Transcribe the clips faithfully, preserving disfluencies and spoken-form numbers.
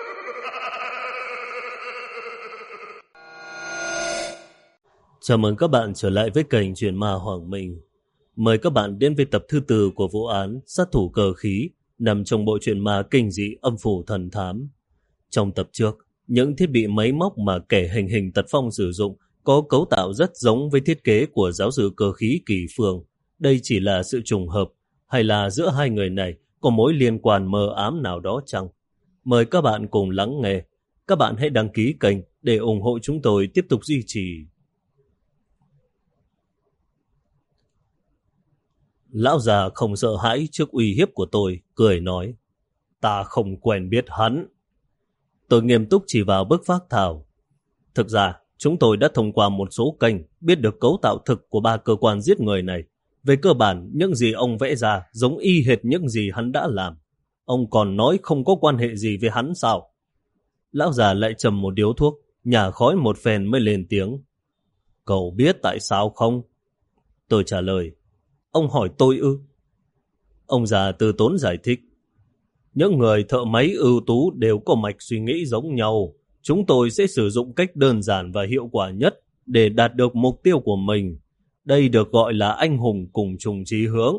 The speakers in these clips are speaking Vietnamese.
Chào mừng các bạn trở lại với kênh Truyện Ma Hoàng Minh. Mời các bạn đến với tập thứ tư của vụ án sát thủ cờ khí nằm trong bộ truyện ma kinh dị Âm Phủ Thần Thám. Trong tập trước, những thiết bị máy móc mà kẻ hành hình tật phong sử dụng có cấu tạo rất giống với thiết kế của giáo sư cơ khí Kỳ Phương. Đây chỉ là sự trùng hợp, hay là giữa hai người này có mối liên quan mờ ám nào đó chăng? Mời các bạn cùng lắng nghe. Các bạn hãy đăng ký kênh để ủng hộ chúng tôi tiếp tục duy trì. Lão già không sợ hãi trước uy hiếp của tôi, cười nói: Ta không quen biết hắn. Tôi nghiêm túc chỉ vào bức phác thảo. Thực ra, chúng tôi đã thông qua một số kênh biết được cấu tạo thực của ba cơ quan giết người này. Về cơ bản, những gì ông vẽ ra giống y hệt những gì hắn đã làm. Ông còn nói không có quan hệ gì với hắn sao? Lão già lại trầm một điếu thuốc, nhả khói một phen mới lên tiếng. Cậu biết tại sao không? Tôi trả lời. Ông hỏi tôi ư? Ông già từ tốn giải thích. Những người thợ máy ưu tú đều có mạch suy nghĩ giống nhau. Chúng tôi sẽ sử dụng cách đơn giản và hiệu quả nhất để đạt được mục tiêu của mình. Đây được gọi là anh hùng cùng chung chí hướng.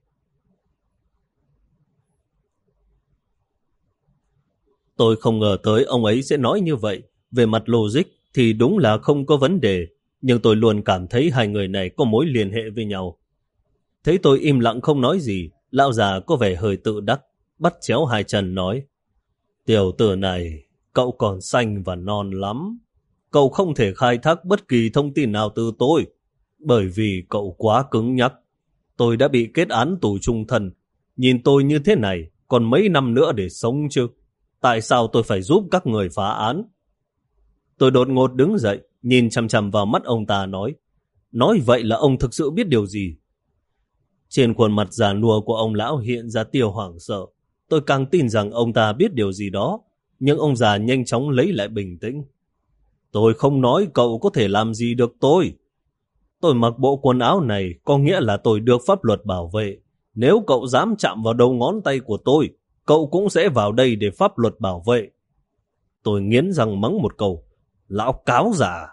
Tôi không ngờ tới ông ấy sẽ nói như vậy. Về mặt logic thì đúng là không có vấn đề. Nhưng tôi luôn cảm thấy hai người này có mối liên hệ với nhau. Thấy tôi im lặng không nói gì, lão già có vẻ hơi tự đắc, bắt chéo hai chân nói: Tiểu tử này, cậu còn xanh và non lắm. Cậu không thể khai thác bất kỳ thông tin nào từ tôi, bởi vì cậu quá cứng nhắc. Tôi đã bị kết án tù chung thân. Nhìn tôi như thế này, còn mấy năm nữa để sống chứ? Tại sao tôi phải giúp các người phá án? Tôi đột ngột đứng dậy, nhìn chằm chằm vào mắt ông ta nói: Nói vậy là ông thực sự biết điều gì? Trên khuôn mặt già nua của ông lão hiện ra tia hoảng sợ. Tôi càng tin rằng ông ta biết điều gì đó, nhưng ông già nhanh chóng lấy lại bình tĩnh. Tôi không nói cậu có thể làm gì được tôi. Tôi mặc bộ quần áo này có nghĩa là tôi được pháp luật bảo vệ. Nếu cậu dám chạm vào đầu ngón tay của tôi, cậu cũng sẽ vào đây để pháp luật bảo vệ. Tôi nghiến răng mắng một câu: Lão cáo giả.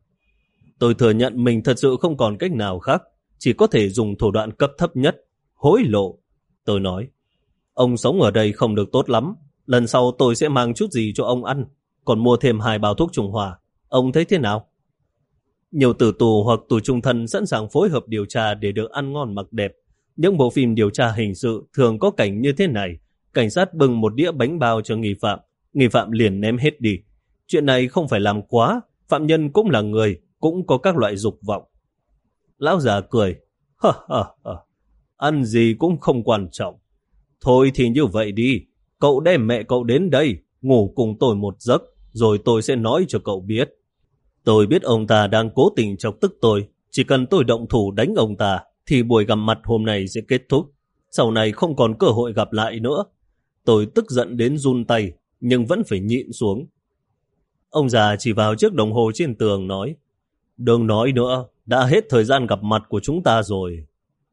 Tôi thừa nhận mình thật sự không còn cách nào khác, chỉ có thể dùng thủ đoạn cấp thấp nhất, hối lộ. Tôi nói: Ông sống ở đây không được tốt lắm, lần sau tôi sẽ mang chút gì cho ông ăn, còn mua thêm hai bao thuốc trùng hòa. Ông thấy thế nào? Nhiều tử tù hoặc tù chung thân sẵn sàng phối hợp điều tra để được ăn ngon mặc đẹp. Những bộ phim điều tra hình sự thường có cảnh như thế này. Cảnh sát bưng một đĩa bánh bao cho nghi phạm, nghi phạm liền ném hết đi. Chuyện này không phải làm quá, phạm nhân cũng là người, cũng có các loại dục vọng. Lão già cười: Hờ hờ hờ, ăn gì cũng không quan trọng. Thôi thì như vậy đi, cậu đem mẹ cậu đến đây, ngủ cùng tôi một giấc, rồi tôi sẽ nói cho cậu biết. Tôi biết ông ta đang cố tình chọc tức tôi, chỉ cần tôi động thủ đánh ông ta, thì buổi gặp mặt hôm nay sẽ kết thúc. Sau này không còn cơ hội gặp lại nữa. Tôi tức giận đến run tay, nhưng vẫn phải nhịn xuống. Ông già chỉ vào chiếc đồng hồ trên tường nói: Đừng nói nữa, đã hết thời gian gặp mặt của chúng ta rồi.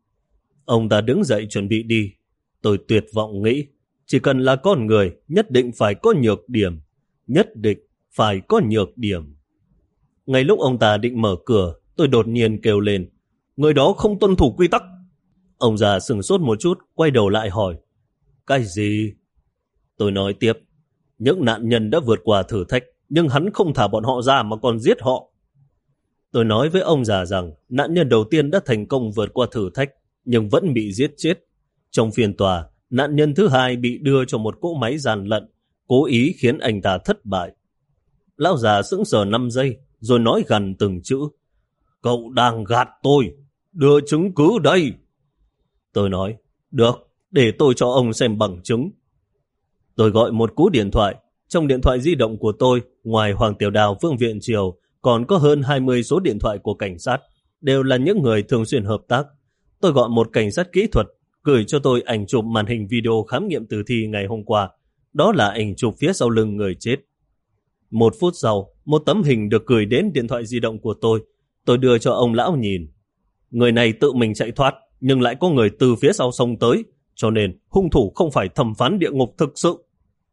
Ông ta đứng dậy chuẩn bị đi. Tôi tuyệt vọng nghĩ, chỉ cần là con người, nhất định phải có nhược điểm. Nhất định phải có nhược điểm. Ngay lúc ông ta định mở cửa, tôi đột nhiên kêu lên: Người đó không tuân thủ quy tắc. Ông già sửng sốt một chút, quay đầu lại hỏi: Cái gì? Tôi nói tiếp: Những nạn nhân đã vượt qua thử thách, nhưng hắn không thả bọn họ ra mà còn giết họ. Tôi nói với ông già rằng nạn nhân đầu tiên đã thành công vượt qua thử thách, nhưng vẫn bị giết chết. Trong phiên tòa, nạn nhân thứ hai bị đưa cho một cỗ máy gian lận, cố ý khiến anh ta thất bại. Lão già sững sờ năm giây, rồi nói gằn từng chữ: Cậu đang gạt tôi, đưa chứng cứ đây. Tôi nói: Được, để tôi cho ông xem bằng chứng. Tôi gọi một cú điện thoại. Trong điện thoại di động của tôi, ngoài Hoàng Tiểu Đào, Vương Viện Triều, còn có hơn hai mươi số điện thoại của cảnh sát, đều là những người thường xuyên hợp tác. Tôi gọi một cảnh sát kỹ thuật, gửi cho tôi ảnh chụp màn hình video khám nghiệm tử thi ngày hôm qua. Đó là ảnh chụp phía sau lưng người chết. Một phút sau, một tấm hình được gửi đến điện thoại di động của tôi. Tôi đưa cho ông lão nhìn. Người này tự mình chạy thoát, nhưng lại có người từ phía sau xông tới, cho nên hung thủ không phải thẩm phán địa ngục thực sự.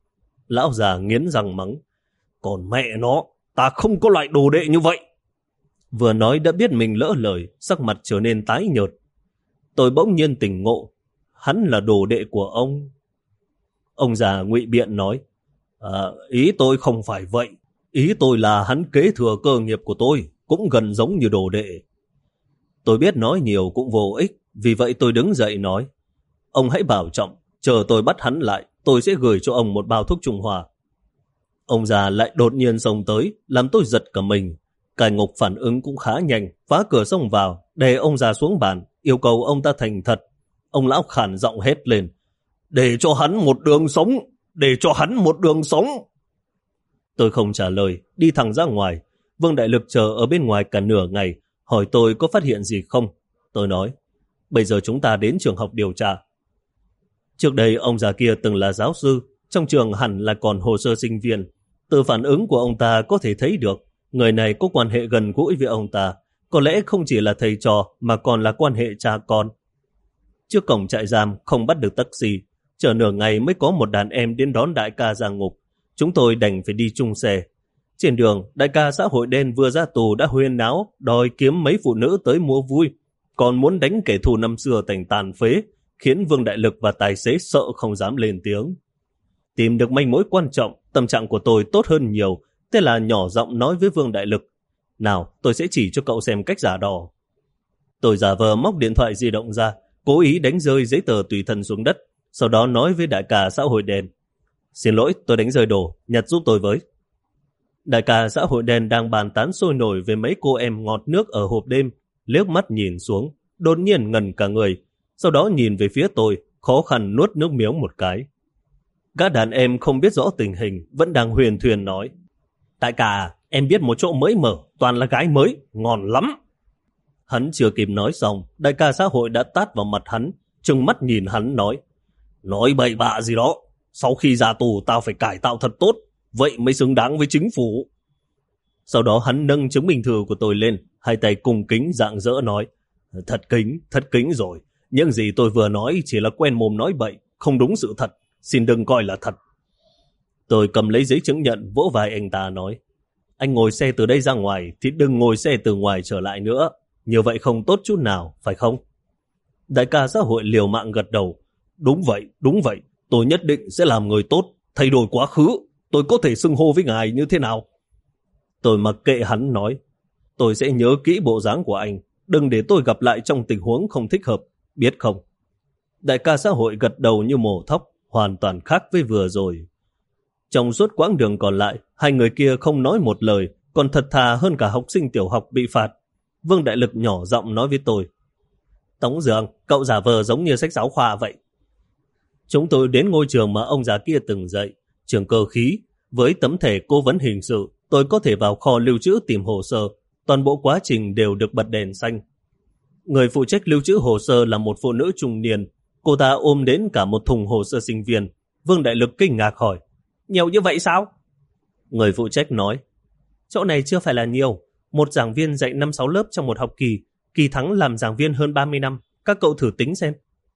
Lão già nghiến răng mắng. Còn mẹ nó, ta không có loại đồ đệ như vậy. Vừa nói đã biết mình lỡ lời, sắc mặt trở nên tái nhợt. Tôi bỗng nhiên tỉnh ngộ. Hắn là đồ đệ của ông. Ông già ngụy biện nói. À, ý tôi không phải vậy. Ý tôi là hắn kế thừa cơ nghiệp của tôi, cũng gần giống như đồ đệ. Tôi biết nói nhiều cũng vô ích, vì vậy tôi đứng dậy nói. Ông hãy bảo trọng, chờ tôi bắt hắn lại, tôi sẽ gửi cho ông một bao thuốc trung hòa. Ông già lại đột nhiên xông tới, làm tôi giật cả mình. Cai ngục phản ứng cũng khá nhanh, phá cửa xông vào, đè ông già xuống bàn, yêu cầu ông ta thành thật. Ông lão khản giọng hét lên. Để cho hắn một đường sống, để cho hắn một đường sống. Tôi không trả lời, đi thẳng ra ngoài. Vương Đại Lực chờ ở bên ngoài cả nửa ngày, hỏi tôi có phát hiện gì không. Tôi nói, bây giờ chúng ta đến trường học điều tra. Trước đây ông già kia từng là giáo sư, trong trường hẳn là còn hồ sơ sinh viên. Từ phản ứng của ông ta có thể thấy được, người này có quan hệ gần gũi với ông ta, có lẽ không chỉ là thầy trò mà còn là quan hệ cha con. Trước cổng trại giam không bắt được taxi, chờ nửa ngày mới có một đàn em đến đón đại ca ra ngục. Chúng tôi đành phải đi chung xe. Trên đường, đại ca xã hội đen vừa ra tù đã huyên náo, đòi kiếm mấy phụ nữ tới mua vui, còn muốn đánh kẻ thù năm xưa thành tàn phế, khiến Vương Đại Lực và tài xế sợ không dám lên tiếng. Tìm được manh mối quan trọng, tâm trạng của tôi tốt hơn nhiều, thế là nhỏ giọng nói với Vương Đại Lực. Nào, tôi sẽ chỉ cho cậu xem cách giả đò. Tôi giả vờ móc điện thoại di động ra, cố ý đánh rơi giấy tờ tùy thân xuống đất, sau đó nói với đại ca xã hội đen. Xin lỗi, tôi đánh rơi đồ, nhặt giúp tôi với. Đại ca xã hội đen đang bàn tán sôi nổi về mấy cô em ngọt nước ở hộp đêm, liếc mắt nhìn xuống, đột nhiên ngẩn cả người, sau đó nhìn về phía tôi, khó khăn nuốt nước miếng một cái. Các đàn em không biết rõ tình hình, vẫn đang huyền thuyền nói. Đại ca, em biết một chỗ mới mở, toàn là gái mới, ngon lắm. Hắn chưa kịp nói xong, đại ca xã hội đã tát vào mặt hắn, trừng mắt nhìn hắn nói. Nói bậy bạ gì đó, sau khi ra tù tao phải cải tạo thật tốt, vậy mới xứng đáng với chính phủ. Sau đó hắn nâng chứng minh thư của tôi lên, hai tay cung kính rạng rỡ nói. Thật kính, thật kính rồi, những gì tôi vừa nói chỉ là quen mồm nói bậy, không đúng sự thật, xin đừng coi là thật. Tôi cầm lấy giấy chứng nhận vỗ vai anh ta nói. Anh ngồi xe từ đây ra ngoài thì đừng ngồi xe từ ngoài trở lại nữa, như vậy không tốt chút nào, phải không? Đại ca xã hội liều mạng gật đầu. Đúng vậy, đúng vậy, tôi nhất định sẽ làm người tốt, thay đổi quá khứ, tôi có thể xưng hô với ngài như thế nào? Tôi mặc kệ hắn nói. Tôi sẽ nhớ kỹ bộ dáng của anh, đừng để tôi gặp lại trong tình huống không thích hợp, biết không? Đại ca xã hội gật đầu như mổ thóc, hoàn toàn khác với vừa rồi. Trong suốt quãng đường còn lại, hai người kia không nói một lời, còn thật thà hơn cả học sinh tiểu học bị phạt. Vương Đại Lực nhỏ giọng nói với tôi. Tống Dương, cậu giả vờ giống như sách giáo khoa vậy. Chúng tôi đến ngôi trường mà ông già kia từng dạy, trường cơ khí. Với tấm thẻ cố vấn hình sự, tôi có thể vào kho lưu trữ tìm hồ sơ. Toàn bộ quá trình đều được bật đèn xanh. Người phụ trách lưu trữ hồ sơ là một phụ nữ trung niên. Cô ta ôm đến cả một thùng hồ sơ sinh viên. Vương Đại Lực kinh ngạc hỏi. Nhiều như vậy sao? Người phụ trách nói. Chỗ này chưa phải là nhiều. Một giảng viên dạy năm sáu lớp trong một học kỳ. Kỳ Thắng làm giảng viên hơn ba mươi năm. Các cậu thử tính xem.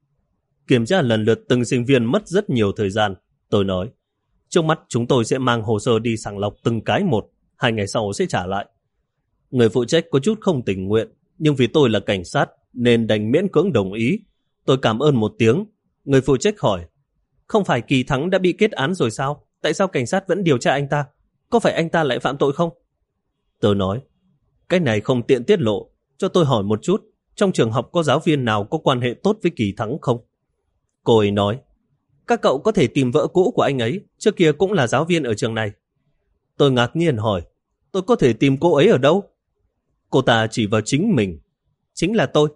Kiểm tra lần lượt từng sinh viên mất rất nhiều thời gian. Tôi nói. Trước mắt chúng tôi sẽ mang hồ sơ đi sàng lọc từng cái một. Hai ngày sau sẽ trả lại. Người phụ trách có chút không tình nguyện. Nhưng vì tôi là cảnh sát nên đành miễn cưỡng đồng ý. Tôi cảm ơn một tiếng. Người phụ trách hỏi. Không phải Kỳ Thắng đã bị kết án rồi sao? Tại sao cảnh sát vẫn điều tra anh ta? Có phải anh ta lại phạm tội không? Tôi nói. Cái này không tiện tiết lộ. Cho tôi hỏi một chút. Trong trường học có giáo viên nào có quan hệ tốt với Kỳ Thắng không? Cô ấy nói. Các cậu có thể tìm vợ cũ của anh ấy. Trước kia cũng là giáo viên ở trường này. Tôi ngạc nhiên hỏi. Tôi có thể tìm cô ấy ở đâu? Cô ta chỉ vào chính mình. Chính là tôi.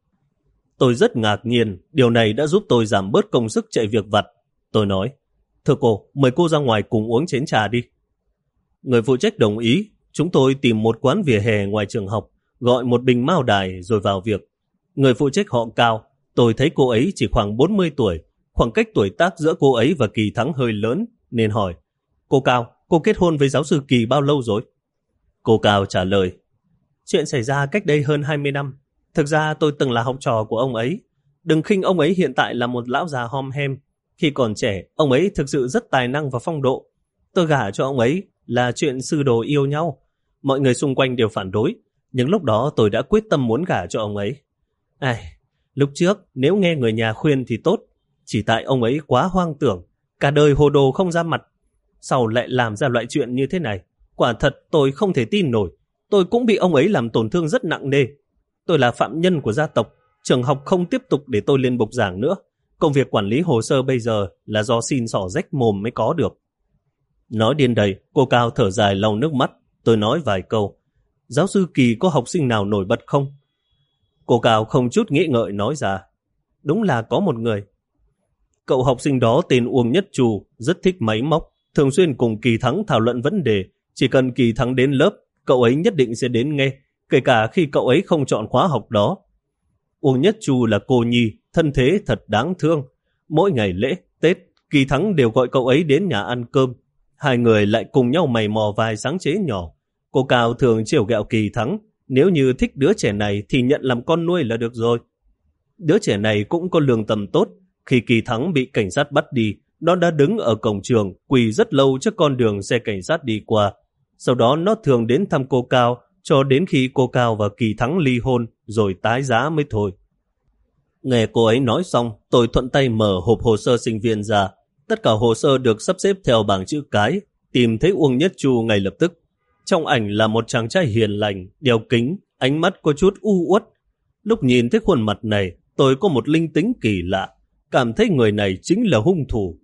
Tôi rất ngạc nhiên. Điều này đã giúp tôi giảm bớt công sức chạy việc vặt. Tôi nói. Thưa cô, mời cô ra ngoài cùng uống chén trà đi. Người phụ trách đồng ý. Chúng tôi tìm một quán vỉa hè ngoài trường học, gọi một bình mao đài rồi vào việc. Người phụ trách họ Cao. Tôi thấy cô ấy chỉ khoảng bốn mươi tuổi. Khoảng cách tuổi tác giữa cô ấy và Kỳ Thắng hơi lớn, nên hỏi. Cô Cao, cô kết hôn với giáo sư Kỳ bao lâu rồi? Cô Cao trả lời. Chuyện xảy ra cách đây hơn hai mươi năm. Thực ra tôi từng là học trò của ông ấy. Đừng khinh ông ấy hiện tại là một lão già hom hem. Khi còn trẻ, ông ấy thực sự rất tài năng và phong độ. Tôi gả cho ông ấy là chuyện sư đồ yêu nhau. Mọi người xung quanh đều phản đối, nhưng lúc đó tôi đã quyết tâm muốn gả cho ông ấy. Ai, lúc trước nếu nghe người nhà khuyên thì tốt, chỉ tại ông ấy quá hoang tưởng, cả đời hồ đồ không ra mặt. Sau lại làm ra loại chuyện như thế này, quả thật tôi không thể tin nổi. Tôi cũng bị ông ấy làm tổn thương rất nặng nề. Tôi là phạm nhân của gia tộc, trường học không tiếp tục để tôi lên bục giảng nữa. Công việc quản lý hồ sơ bây giờ là do xin xỏ rách mồm mới có được. Nói đến đây, cô Cao thở dài lau nước mắt. Tôi nói vài câu. Giáo sư Kỳ có học sinh nào nổi bật không? Cô Cao không chút nghĩ ngợi nói ra. Đúng là có một người. Cậu học sinh đó tên Uông Nhất Trù, rất thích máy móc, thường xuyên cùng Kỳ Thắng thảo luận vấn đề. Chỉ cần Kỳ Thắng đến lớp, cậu ấy nhất định sẽ đến nghe, kể cả khi cậu ấy không chọn khóa học đó. Uông Nhất Trù là cô nhi, thân thế thật đáng thương. Mỗi ngày lễ, Tết, Kỳ Thắng đều gọi cậu ấy đến nhà ăn cơm. Hai người lại cùng nhau mày mò vài sáng chế nhỏ. Cô Cao thường trêu ghẹo Kỳ Thắng, nếu như thích đứa trẻ này thì nhận làm con nuôi là được rồi. Đứa trẻ này cũng có lương tâm tốt. Khi Kỳ Thắng bị cảnh sát bắt đi, nó đã đứng ở cổng trường, quỳ rất lâu trước con đường xe cảnh sát đi qua. Sau đó nó thường đến thăm cô Cao, cho đến khi cô Cao và Kỳ Thắng ly hôn, rồi tái giá mới thôi. Nghe cô ấy nói xong, tôi thuận tay mở hộp hồ sơ sinh viên ra. Tất cả hồ sơ được sắp xếp theo bảng chữ cái, tìm thấy Uông Nhất Chu ngay lập tức. Trong ảnh là một chàng trai hiền lành, đeo kính, ánh mắt có chút u uất. Lúc nhìn thấy khuôn mặt này, tôi có một linh tính kỳ lạ, cảm thấy người này chính là hung thủ.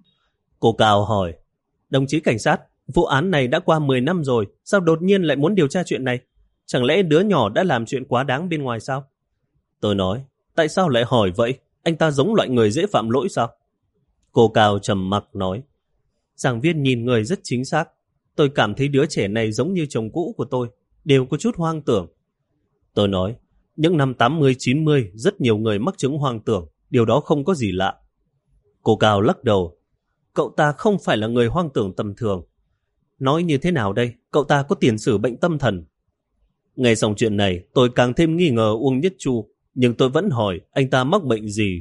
Cô Cao hỏi, đồng chí cảnh sát, vụ án này đã qua mười năm rồi, sao đột nhiên lại muốn điều tra chuyện này? Chẳng lẽ đứa nhỏ đã làm chuyện quá đáng bên ngoài sao? Tôi nói, tại sao lại hỏi vậy? Anh ta giống loại người dễ phạm lỗi sao? Cô Cao trầm mặc nói, giảng viên nhìn người rất chính xác. Tôi cảm thấy đứa trẻ này giống như chồng cũ của tôi, đều có chút hoang tưởng. Tôi nói, những năm tám mươi chín mươi rất nhiều người mắc chứng hoang tưởng, điều đó không có gì lạ. Cô Cao lắc đầu, cậu ta không phải là người hoang tưởng tầm thường. Nói như thế nào đây, cậu ta có tiền sử bệnh tâm thần. Nghe xong chuyện này, tôi càng thêm nghi ngờ Uông Nhất Chu, nhưng tôi vẫn hỏi anh ta mắc bệnh gì.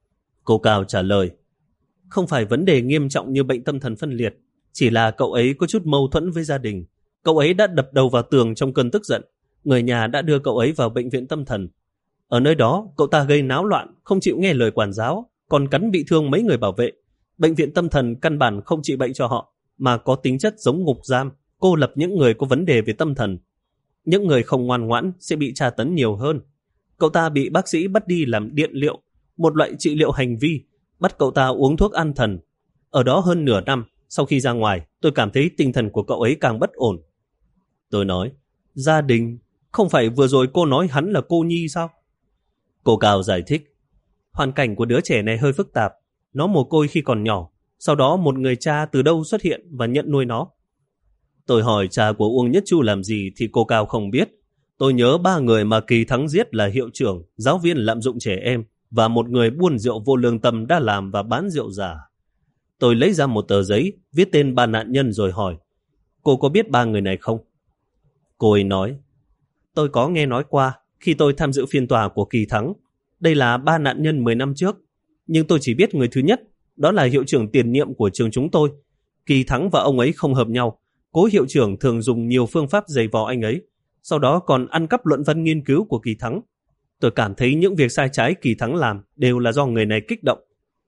Cô Cao trả lời, không phải vấn đề nghiêm trọng như bệnh tâm thần phân liệt, chỉ là cậu ấy có chút mâu thuẫn với gia đình. Cậu ấy đã đập đầu vào tường trong cơn tức giận. Người nhà đã đưa cậu ấy vào bệnh viện tâm thần. Ở nơi đó, cậu ta gây náo loạn, không chịu nghe lời quản giáo, còn cắn bị thương mấy người bảo vệ. Bệnh viện tâm thần căn bản không trị bệnh cho họ, mà có tính chất giống ngục giam, cô lập những người có vấn đề về tâm thần. Những người không ngoan ngoãn sẽ bị tra tấn nhiều hơn. Cậu ta bị bác sĩ bắt đi làm điện liệu, một loại trị liệu hành vi, bắt cậu ta uống thuốc an thần. Ở đó hơn nửa năm, sau khi ra ngoài, tôi cảm thấy tinh thần của cậu ấy càng bất ổn. Tôi nói, gia đình, không phải vừa rồi cô nói hắn là cô nhi sao? Cô Cao giải thích, hoàn cảnh của đứa trẻ này hơi phức tạp. Nó mồ côi khi còn nhỏ, sau đó một người cha từ đâu xuất hiện và nhận nuôi nó. Tôi hỏi cha của Uông Nhất Chu làm gì thì cô Cao không biết. Tôi nhớ ba người mà Kỳ Thắng giết là hiệu trưởng, giáo viên lạm dụng trẻ em và một người buôn rượu vô lương tâm đã làm và bán rượu giả. Tôi lấy ra một tờ giấy, viết tên ba nạn nhân rồi hỏi, cô có biết ba người này không? Cô ấy nói, tôi có nghe nói qua khi tôi tham dự phiên tòa của Kỳ Thắng. Đây là ba nạn nhân mười năm trước, nhưng tôi chỉ biết người thứ nhất, đó là hiệu trưởng tiền nhiệm của trường chúng tôi. Kỳ Thắng và ông ấy không hợp nhau. Cố hiệu trưởng thường dùng nhiều phương pháp giày vò anh ấy, sau đó còn ăn cắp luận văn nghiên cứu của Kỳ Thắng. Tôi cảm thấy những việc sai trái Kỳ Thắng làm đều là do người này kích động.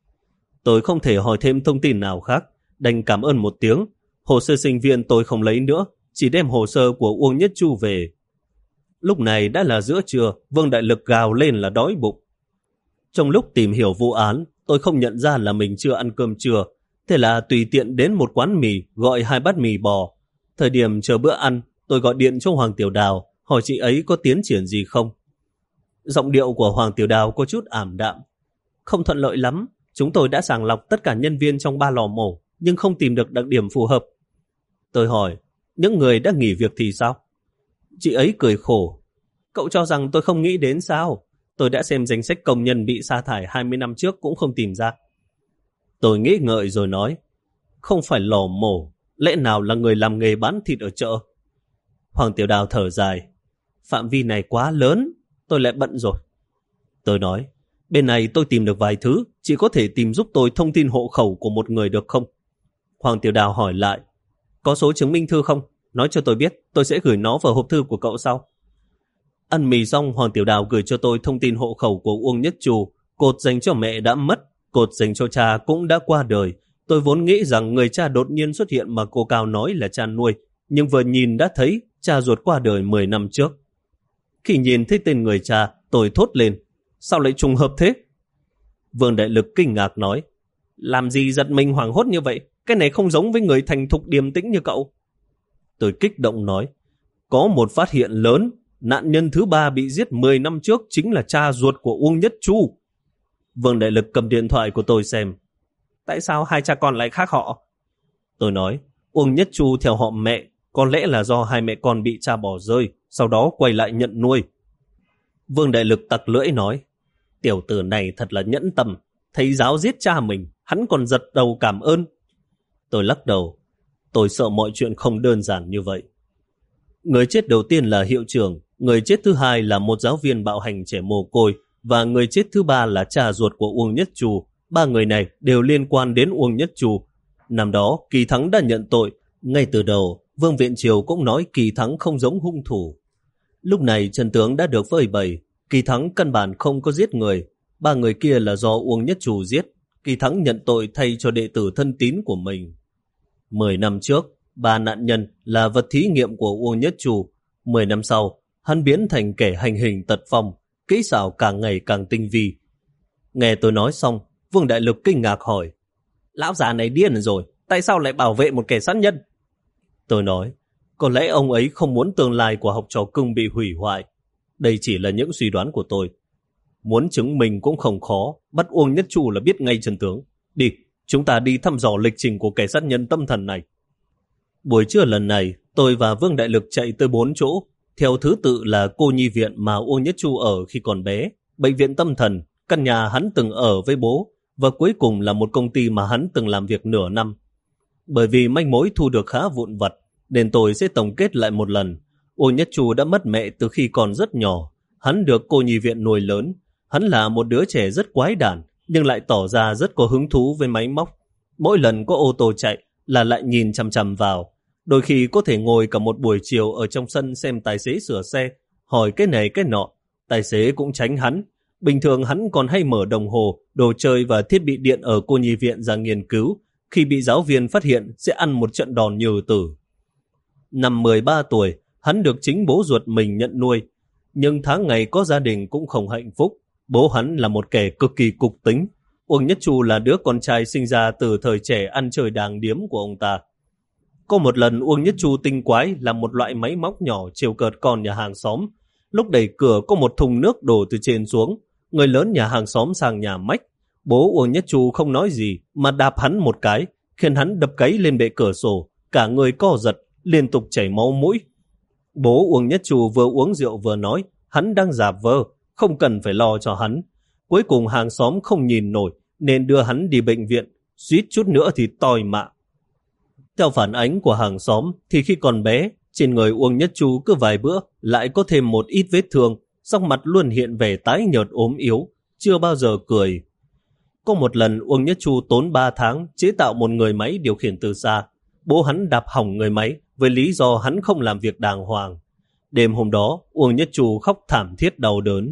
Tôi không thể hỏi thêm thông tin nào khác, đành cảm ơn một tiếng. Hồ sơ sinh viên tôi không lấy nữa, chỉ đem hồ sơ của Uông Nhất Chu về. Lúc này đã là giữa trưa, Vương Đại Lực gào lên là đói bụng. Trong lúc tìm hiểu vụ án, tôi không nhận ra là mình chưa ăn cơm trưa, thế là tùy tiện đến một quán mì gọi hai bát mì bò. Thời điểm chờ bữa ăn, tôi gọi điện cho Hoàng Tiểu Đào, hỏi chị ấy có tiến triển gì không. Giọng điệu của Hoàng Tiểu Đào có chút ảm đạm. Không thuận lợi lắm, chúng tôi đã sàng lọc tất cả nhân viên trong ba lò mổ, nhưng không tìm được đặc điểm phù hợp. Tôi hỏi, những người đã nghỉ việc thì sao? Chị ấy cười khổ. Cậu cho rằng tôi không nghĩ đến sao? Tôi đã xem danh sách công nhân bị sa thải hai mươi năm trước cũng không tìm ra. Tôi nghĩ ngợi rồi nói, không phải lò mổ, lẽ nào là người làm nghề bán thịt ở chợ? Hoàng Tiểu Đào thở dài, phạm vi này quá lớn, tôi lại bận rồi. Tôi nói, Bên này tôi tìm được vài thứ, chỉ có thể tìm giúp tôi thông tin hộ khẩu của một người được không? Hoàng Tiểu Đào hỏi lại. Có số chứng minh thư không? Nói cho tôi biết, tôi sẽ gửi nó vào hộp thư của cậu sau. Ăn mì xong, Hoàng Tiểu Đào gửi cho tôi thông tin hộ khẩu của Uông Nhất Trù. Cột dành cho mẹ đã mất, cột dành cho cha cũng đã qua đời. Tôi vốn nghĩ rằng người cha đột nhiên xuất hiện mà cô Cao nói là cha nuôi, nhưng vừa nhìn đã thấy cha ruột qua đời mười năm trước. Khi nhìn thấy tên người cha, tôi thốt lên. Sao lại trùng hợp thế? Vương Đại Lực kinh ngạc nói. Làm gì giật mình hoảng hốt như vậy? Cái này không giống với người thành thục điềm tĩnh như cậu. Tôi kích động nói. Có một phát hiện lớn. Nạn nhân thứ ba bị giết mười năm trước chính là cha ruột của Uông Nhất Chu. Vương Đại Lực cầm điện thoại của tôi xem. Tại sao hai cha con lại khác họ? Tôi nói. Uông Nhất Chu theo họ mẹ. Có lẽ là do hai mẹ con bị cha bỏ rơi, sau đó quay lại nhận nuôi. Vương Đại Lực tặc lưỡi nói. Tiểu tử này thật là nhẫn tâm. Thấy giáo giết cha mình, hắn còn giật đầu cảm ơn. Tôi lắc đầu. Tôi sợ mọi chuyện không đơn giản như vậy. Người chết đầu tiên là hiệu trưởng, người chết thứ hai là một giáo viên bạo hành trẻ mồ côi, và người chết thứ ba là cha ruột của Uông Nhất Chu. Ba người này đều liên quan đến Uông Nhất Chu. Năm đó, Kỳ Thắng đã nhận tội. Ngay từ đầu, Vương Viện Triều cũng nói Kỳ Thắng không giống hung thủ. Lúc này chân tướng đã được phơi bày. Kỳ Thắng căn bản không có giết người. Ba người kia là do Uông Nhất Chu giết. Kỳ Thắng nhận tội thay cho đệ tử thân tín của mình. Mười năm trước, ba nạn nhân là vật thí nghiệm của Uông Nhất Chu. Mười năm sau, hắn biến thành kẻ hành hình tật phong, kỹ xảo càng ngày càng tinh vi. Nghe tôi nói xong, Vương Đại Lực kinh ngạc hỏi. Lão già này điên rồi, tại sao lại bảo vệ một kẻ sát nhân? Tôi nói, có lẽ ông ấy không muốn tương lai của học trò cưng bị hủy hoại. Đây chỉ là những suy đoán của tôi. Muốn chứng minh cũng không khó, bắt Uông Nhất Chu là biết ngay chân tướng. Đi, chúng ta đi thăm dò lịch trình của kẻ sát nhân tâm thần này. Buổi trưa lần này, tôi và Vương Đại Lực chạy tới bốn chỗ. Theo thứ tự là cô nhi viện mà Uông Nhất Chu ở khi còn bé, bệnh viện tâm thần, căn nhà hắn từng ở với bố, và cuối cùng là một công ty mà hắn từng làm việc nửa năm. Bởi vì manh mối thu được khá vụn vặt, nên tôi sẽ tổng kết lại một lần. Uông Nhất Chu đã mất mẹ từ khi còn rất nhỏ. Hắn được cô nhi viện nuôi lớn. Hắn là một đứa trẻ rất quái đản, nhưng lại tỏ ra rất có hứng thú với máy móc. Mỗi lần có ô tô chạy là lại nhìn chằm chằm vào. Đôi khi có thể ngồi cả một buổi chiều ở trong sân xem tài xế sửa xe, hỏi cái này cái nọ. Tài xế cũng tránh hắn. Bình thường hắn còn hay mở đồng hồ, đồ chơi và thiết bị điện ở cô nhi viện ra nghiên cứu. Khi bị giáo viên phát hiện sẽ ăn một trận đòn như tử. Năm mười ba tuổi, hắn được chính bố ruột mình nhận nuôi. Nhưng tháng ngày có gia đình cũng không hạnh phúc. Bố hắn là một kẻ cực kỳ cục tính. Uông Nhất Chu là đứa con trai sinh ra từ thời trẻ ăn chơi đàng điếm của ông ta. Có một lần Uông Nhất Chu tinh quái làm một loại máy móc nhỏ trêu cợt con nhà hàng xóm. Lúc đẩy cửa có một thùng nước đổ từ trên xuống. Người lớn nhà hàng xóm sang nhà mách. Bố Uông Nhất Chu không nói gì mà đạp hắn một cái, khiến hắn đập gáy lên bệ cửa sổ, cả người co giật, liên tục chảy máu mũi. Bố Uông Nhất Chu vừa uống rượu vừa nói, hắn đang giả vờ, không cần phải lo cho hắn. Cuối cùng hàng xóm không nhìn nổi nên đưa hắn đi bệnh viện, suýt chút nữa thì toi mạng. Theo phản ánh của hàng xóm thì khi còn bé, trên người Uông Nhất Chu cứ vài bữa lại có thêm một ít vết thương, sắc mặt luôn hiện vẻ tái nhợt ốm yếu, chưa bao giờ cười. Có một lần Uông Nhất Chu tốn ba tháng chế tạo một người máy điều khiển từ xa. Bố hắn đạp hỏng người máy với lý do hắn không làm việc đàng hoàng. Đêm hôm đó, Uông Nhất Chu khóc thảm thiết đau đớn.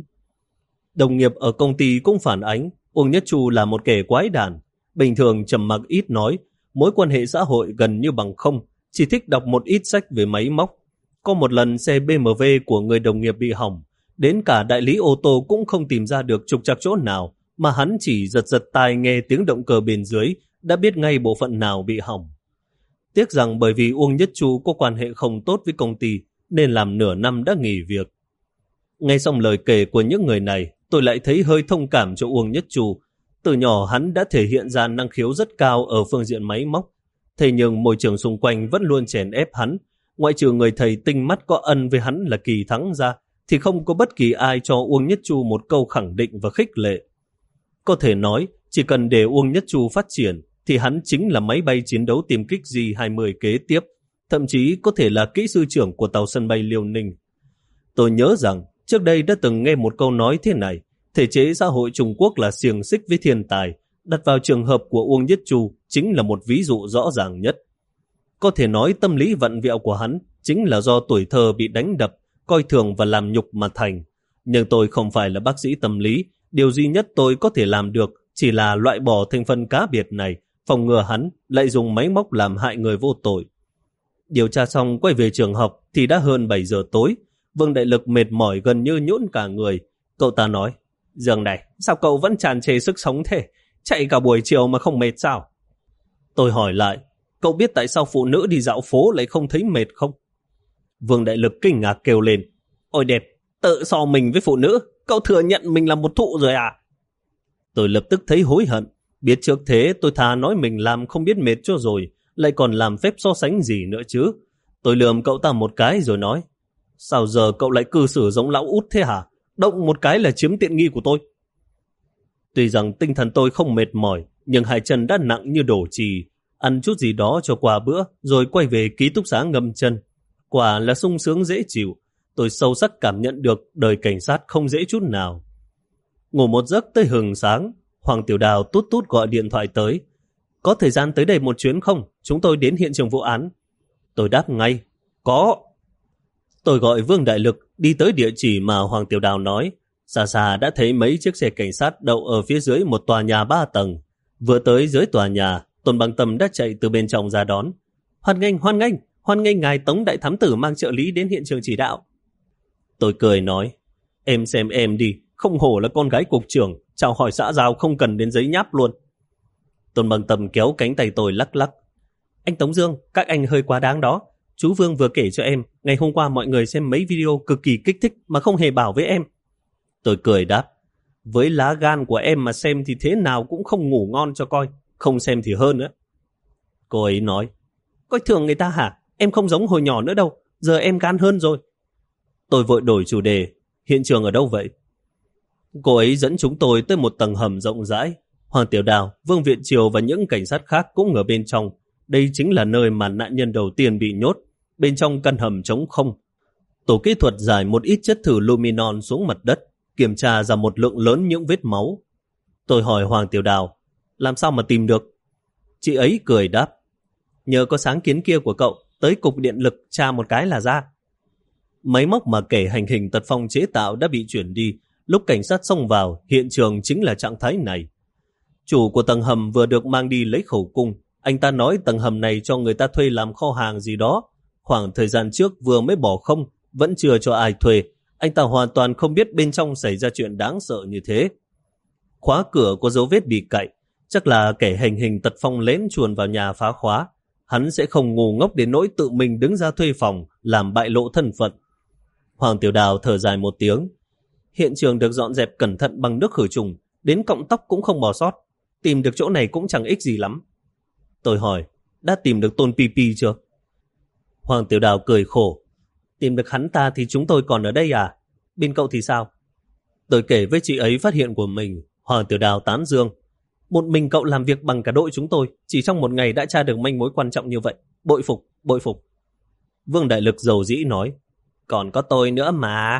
Đồng nghiệp ở công ty cũng phản ánh Uông Nhất Chu là một kẻ quái đản. Bình thường trầm mặc ít nói, mối quan hệ xã hội gần như bằng không, chỉ thích đọc một ít sách về máy móc. Có một lần xe bê em vê của người đồng nghiệp bị hỏng, đến cả đại lý ô tô cũng không tìm ra được trục trặc chỗ nào, mà hắn chỉ giật giật tai nghe tiếng động cơ bên dưới đã biết ngay bộ phận nào bị hỏng. Tiếc rằng bởi vì Uông Nhất Chu có quan hệ không tốt với công ty nên làm nửa năm đã nghỉ việc. Nghe xong lời kể của những người này, tôi lại thấy hơi thông cảm cho Uông Nhất Chu. Từ nhỏ hắn đã thể hiện ra năng khiếu rất cao ở phương diện máy móc. Thế nhưng môi trường xung quanh vẫn luôn chèn ép hắn. Ngoại trừ người thầy tinh mắt có ân với hắn là Kỳ Thắng ra, thì không có bất kỳ ai cho Uông Nhất Chu một câu khẳng định và khích lệ. Có thể nói, chỉ cần để Uông Nhất Chu phát triển, thì hắn chính là máy bay chiến đấu tiêm kích G hai mươi kế tiếp, thậm chí có thể là kỹ sư trưởng của tàu sân bay Liêu Ninh. Tôi nhớ rằng, trước đây đã từng nghe một câu nói thế này, Thể chế xã hội Trung Quốc là xiềng xích với thiên tài, đặt vào trường hợp của Uông Nhất Chu chính là một ví dụ rõ ràng nhất. Có thể nói tâm lý vặn vẹo của hắn chính là do tuổi thơ bị đánh đập, coi thường và làm nhục mà thành. Nhưng tôi không phải là bác sĩ tâm lý, điều duy nhất tôi có thể làm được chỉ là loại bỏ thành phần cá biệt này, phòng ngừa hắn lại dùng máy móc làm hại người vô tội. Điều tra xong quay về trường học thì đã hơn bảy giờ tối. Vương Đại Lực mệt mỏi gần như nhũn cả người. Cậu ta nói, Dương này, sao cậu vẫn tràn trề sức sống thế? Chạy cả buổi chiều mà không mệt sao? Tôi hỏi lại, cậu biết tại sao phụ nữ đi dạo phố lại không thấy mệt không? Vương Đại Lực kinh ngạc kêu lên, ôi đẹp, tự so mình với phụ nữ, cậu thừa nhận mình là một thụ rồi à? Tôi lập tức thấy hối hận. Biết trước thế tôi thà nói mình làm không biết mệt cho rồi, lại còn làm phép so sánh gì nữa chứ. Tôi lườm cậu ta một cái rồi nói, sao giờ cậu lại cư xử giống lão út thế hả? Động một cái là chiếm tiện nghi của tôi. Tuy rằng tinh thần tôi không mệt mỏi, nhưng hai chân đã nặng như đổ chì. Ăn chút gì đó cho qua bữa, rồi quay về ký túc xá ngâm chân. Quả là sung sướng dễ chịu. Tôi sâu sắc cảm nhận được đời cảnh sát không dễ chút nào. Ngủ một giấc tới hừng sáng, Hoàng Tiểu Đào tút tút gọi điện thoại tới. Có thời gian tới đây một chuyến không? Chúng tôi đến hiện trường vụ án. Tôi đáp ngay, có. Tôi gọi Vương Đại Lực đi tới địa chỉ mà Hoàng Tiểu Đào nói. Xa xa đã thấy mấy chiếc xe cảnh sát đậu ở phía dưới một tòa nhà ba tầng. Vừa tới dưới tòa nhà, Tôn Bằng Tâm đã chạy từ bên trong ra đón. Hoan nghênh, hoan nghênh, hoan nghênh ngài Tống Đại Thám Tử mang trợ lý đến hiện trường chỉ đạo. Tôi cười nói, em xem em đi, không hổ là con gái cục trưởng, chào hỏi xã giao không cần đến giấy nháp luôn. Tôn Bằng Tâm kéo cánh tay tôi lắc lắc. Anh Tống Dương, các anh hơi quá đáng đó. Chú Vương vừa kể cho em, ngày hôm qua mọi người xem mấy video cực kỳ kích thích mà không hề bảo với em. Tôi cười đáp, với lá gan của em mà xem thì thế nào cũng không ngủ ngon cho coi, không xem thì hơn nữa. Cô ấy nói, coi thường người ta hả? Em không giống hồi nhỏ nữa đâu, giờ em gan hơn rồi. Tôi vội đổi chủ đề, hiện trường ở đâu vậy? Cô ấy dẫn chúng tôi tới một tầng hầm rộng rãi. Hoàng Tiểu Đào, Vương Viện Triều và những cảnh sát khác cũng ở bên trong. Đây chính là nơi mà nạn nhân đầu tiên bị nhốt. Bên trong căn hầm trống không. Tổ kỹ thuật giải một ít chất thử luminon xuống mặt đất, kiểm tra ra một lượng lớn những vết máu. Tôi hỏi Hoàng Tiểu Đào, làm sao mà tìm được? Chị ấy cười đáp, nhờ có sáng kiến kia của cậu, tới cục điện lực tra một cái là ra. Máy móc mà kẻ hành hình tật phong chế tạo đã bị chuyển đi. Lúc cảnh sát xông vào, hiện trường chính là trạng thái này. Chủ của tầng hầm vừa được mang đi lấy khẩu cung. Anh ta nói tầng hầm này cho người ta thuê làm kho hàng gì đó. Khoảng thời gian trước vừa mới bỏ không, vẫn chưa cho ai thuê. Anh ta hoàn toàn không biết bên trong xảy ra chuyện đáng sợ như thế. Khóa cửa có dấu vết bị cạy. Chắc là kẻ hành hình tật phong lén chuồn vào nhà phá khóa. Hắn sẽ không ngu ngốc đến nỗi tự mình đứng ra thuê phòng, làm bại lộ thân phận. Hoàng Tiểu Đào thở dài một tiếng. Hiện trường được dọn dẹp cẩn thận bằng nước khử trùng, đến cọng tóc cũng không bỏ sót. Tìm được chỗ này cũng chẳng ích gì lắm. Tôi hỏi, đã tìm được Tôn Pi Pi chưa? Hoàng Tiểu Đào cười khổ. Tìm được hắn ta thì chúng tôi còn ở đây à? Bên cậu thì sao? Tôi kể với chị ấy phát hiện của mình. Hoàng Tiểu Đào tán dương. Một mình cậu làm việc bằng cả đội chúng tôi, chỉ trong một ngày đã tra được manh mối quan trọng như vậy. Bội phục, bội phục. Vương Đại Lực dầu dĩ nói, còn có tôi nữa mà.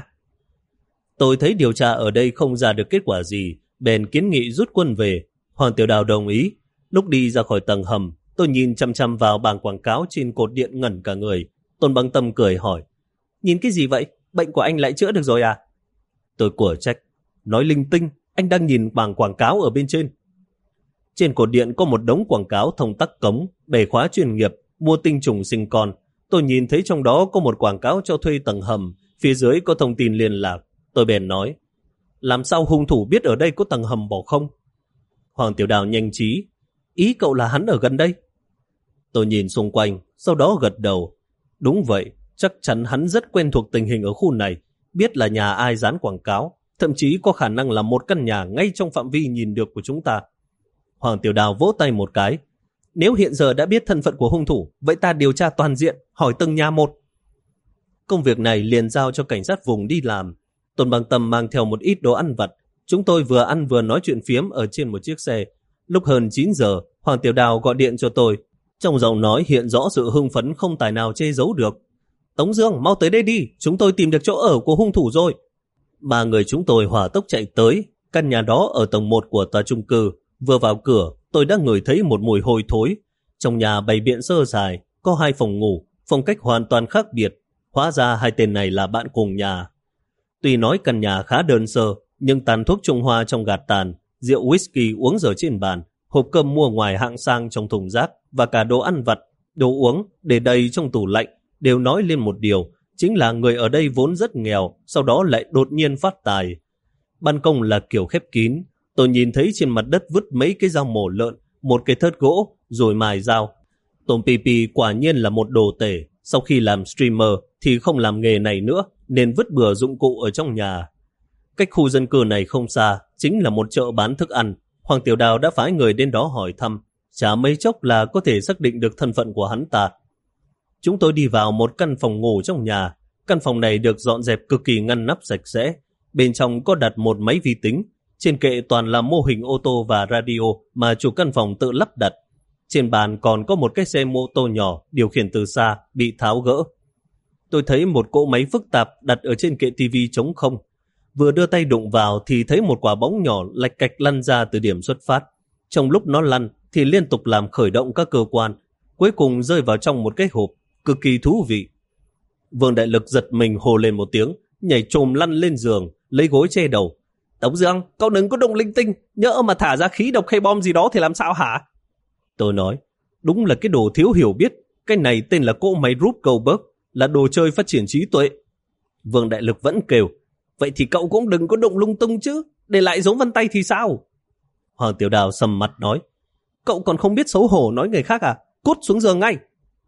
Tôi thấy điều tra ở đây không ra được kết quả gì, bèn kiến nghị rút quân về. Hoàng Tiểu Đào đồng ý. Lúc đi ra khỏi tầng hầm, tôi nhìn chăm chăm vào bảng quảng cáo trên cột điện ngẩn cả người. Tôn Bằng Tâm cười hỏi, nhìn cái gì vậy? Bệnh của anh lại chữa được rồi à? Tôi của trách, nói linh tinh, anh đang nhìn bảng quảng cáo ở bên trên. Trên cột điện có một đống quảng cáo thông tắc cống, bề khóa chuyên nghiệp, mua tinh trùng sinh con. Tôi nhìn thấy trong đó có một quảng cáo cho thuê tầng hầm, phía dưới có thông tin liên lạc. Tôi bèn nói, làm sao hung thủ biết ở đây có tầng hầm bỏ không? Hoàng Tiểu Đào nhanh trí, ý cậu là hắn ở gần đây? Tôi nhìn xung quanh, sau đó gật đầu. Đúng vậy, chắc chắn hắn rất quen thuộc tình hình ở khu này, biết là nhà ai dán quảng cáo, thậm chí có khả năng là một căn nhà ngay trong phạm vi nhìn được của chúng ta. Hoàng Tiểu Đào vỗ tay một cái. Nếu hiện giờ đã biết thân phận của hung thủ, vậy ta điều tra toàn diện, hỏi từng nhà một. Công việc này liền giao cho cảnh sát vùng đi làm. Tôn Bằng Tâm mang theo một ít đồ ăn vặt. Chúng tôi vừa ăn vừa nói chuyện phiếm ở trên một chiếc xe. Lúc hơn chín giờ, Hoàng Tiểu Đào gọi điện cho tôi. Trong giọng nói hiện rõ sự hưng phấn không tài nào che giấu được. Tống Dương, mau tới đây đi, chúng tôi tìm được chỗ ở của hung thủ rồi. Ba người chúng tôi hỏa tốc chạy tới. Căn nhà đó ở tầng một của tòa chung cư. Vừa vào cửa, tôi đã ngửi thấy một mùi hôi thối. Trong nhà bày biện sơ sài, có hai phòng ngủ, phong cách hoàn toàn khác biệt. Hóa ra hai tên này là bạn cùng nhà. Tuy nói căn nhà khá đơn sơ, nhưng tàn thuốc Trung Hoa trong gạt tàn, rượu whisky uống dở trên bàn, hộp cơm mua ngoài hạng sang trong thùng rác và cả đồ ăn vặt, đồ uống để đầy trong tủ lạnh đều nói lên một điều, chính là người ở đây vốn rất nghèo, sau đó lại đột nhiên phát tài. Ban công là kiểu khép kín, tôi nhìn thấy trên mặt đất vứt mấy cái dao mổ lợn, một cái thớt gỗ, rồi mài dao. Tom Pipi quả nhiên là một đồ tể, sau khi làm streamer thì không làm nghề này nữa, nên vứt bừa dụng cụ ở trong nhà. Cách khu dân cư này không xa, chính là một chợ bán thức ăn. Hoàng Tiểu Đào đã phái người đến đó hỏi thăm, chả mấy chốc là có thể xác định được thân phận của hắn ta. Chúng tôi đi vào một căn phòng ngủ trong nhà. Căn phòng này được dọn dẹp cực kỳ ngăn nắp sạch sẽ. Bên trong có đặt một máy vi tính. Trên kệ toàn là mô hình ô tô và radio mà chủ căn phòng tự lắp đặt. Trên bàn còn có một cái xe mô tô nhỏ điều khiển từ xa bị tháo gỡ. Tôi thấy một cỗ máy phức tạp đặt ở trên kệ tivi trống không. Vừa đưa tay đụng vào thì thấy một quả bóng nhỏ lạch cạch lăn ra từ điểm xuất phát. Trong lúc nó lăn thì liên tục làm khởi động các cơ quan, cuối cùng rơi vào trong một cái hộp, cực kỳ thú vị. Vương Đại Lực giật mình hô lên một tiếng, nhảy chồm lăn lên giường, lấy gối che đầu. Tống Dương, cậu đừng có động linh tinh, nhỡ mà thả ra khí độc hay bom gì đó thì làm sao hả? Tôi nói, đúng là cái đồ thiếu hiểu biết, cái này tên là cỗ máy Rube Goldberg, là đồ chơi phát triển trí tuệ. Vương Đại Lực vẫn kêu, vậy thì cậu cũng đừng có động lung tung chứ, để lại dấu vân tay thì sao? Hoàng Tiểu Đào sầm mặt nói, cậu còn không biết xấu hổ nói người khác à? Cút xuống giường ngay.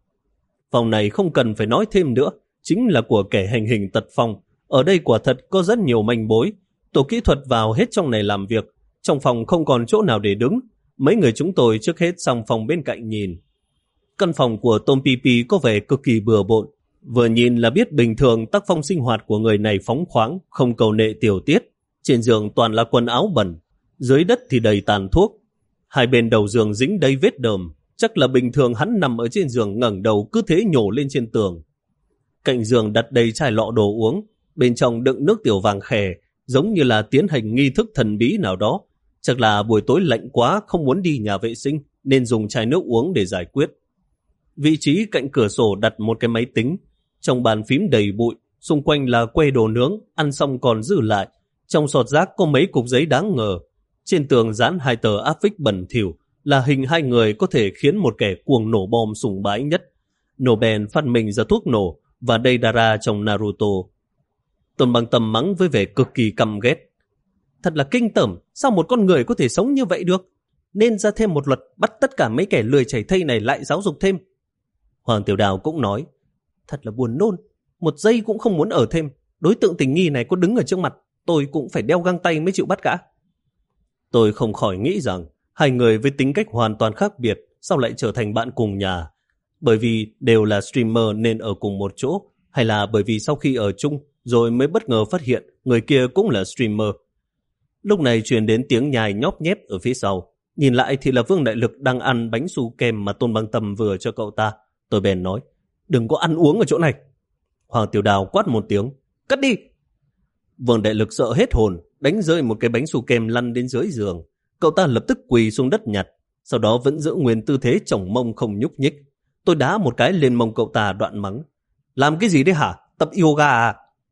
Phòng này không cần phải nói thêm nữa, chính là của kẻ hành hình tật phong. Ở đây quả thật có rất nhiều manh mối. Tổ kỹ thuật vào hết trong này làm việc. Trong phòng không còn chỗ nào để đứng. Mấy người chúng tôi trước hết sang phòng bên cạnh nhìn. Căn phòng của Tom Pipi có vẻ cực kỳ bừa bộn. Vừa nhìn là biết bình thường tác phong sinh hoạt của người này phóng khoáng, không cầu nệ tiểu tiết. Trên giường toàn là quần áo bẩn, dưới đất thì đầy tàn thuốc. Hai bên đầu giường dính đầy vết đờm, chắc là bình thường hắn nằm ở trên giường ngẩng đầu cứ thế nhổ lên trên tường. Cạnh giường đặt đầy chai lọ đồ uống, bên trong đựng nước tiểu vàng khè, giống như là tiến hành nghi thức thần bí nào đó. Chắc là buổi tối lạnh quá không muốn đi nhà vệ sinh nên dùng chai nước uống để giải quyết. Vị trí cạnh cửa sổ đặt một cái máy tính, trong bàn phím đầy bụi, xung quanh là que đồ nướng, ăn xong còn dư lại. Trong sọt rác có mấy cục giấy đáng ngờ. Trên tường dán hai tờ áp phích bẩn thỉu, là hình hai người có thể khiến một kẻ cuồng nổ bom sùng bái nhất. Nobel phát minh ra thuốc nổ và Deidara trong Naruto. Tôn Băng Tâm mắng với vẻ cực kỳ căm ghét. Thật là kinh tởm, sao một con người có thể sống như vậy được? Nên ra thêm một luật bắt tất cả mấy kẻ lười chảy thây này lại giáo dục thêm. Hoàng Tiểu Đào cũng nói, thật là buồn nôn, một giây cũng không muốn ở thêm. Đối tượng tình nghi này có đứng ở trước mặt, tôi cũng phải đeo găng tay mới chịu bắt cả. Tôi không khỏi nghĩ rằng hai người với tính cách hoàn toàn khác biệt sao lại trở thành bạn cùng nhà. Bởi vì đều là streamer nên ở cùng một chỗ, hay là bởi vì sau khi ở chung rồi mới bất ngờ phát hiện người kia cũng là streamer. Lúc này truyền đến tiếng nhai nhóp nhép ở phía sau. Nhìn lại thì là Vương Đại Lực đang ăn bánh su kem mà Tôn Băng Tâm vừa cho cậu ta. Tôi bèn nói, đừng có ăn uống ở chỗ này. Hoàng Tiểu Đào quát một tiếng, cất đi. Vương Đại Lực sợ hết hồn, đánh rơi một cái bánh su kem lăn đến dưới giường. Cậu ta lập tức quỳ xuống đất nhặt, sau đó vẫn giữ nguyên tư thế chổng mông không nhúc nhích. Tôi đá một cái lên mông cậu ta đoạn mắng, làm cái gì đấy hả? Tập yoga à?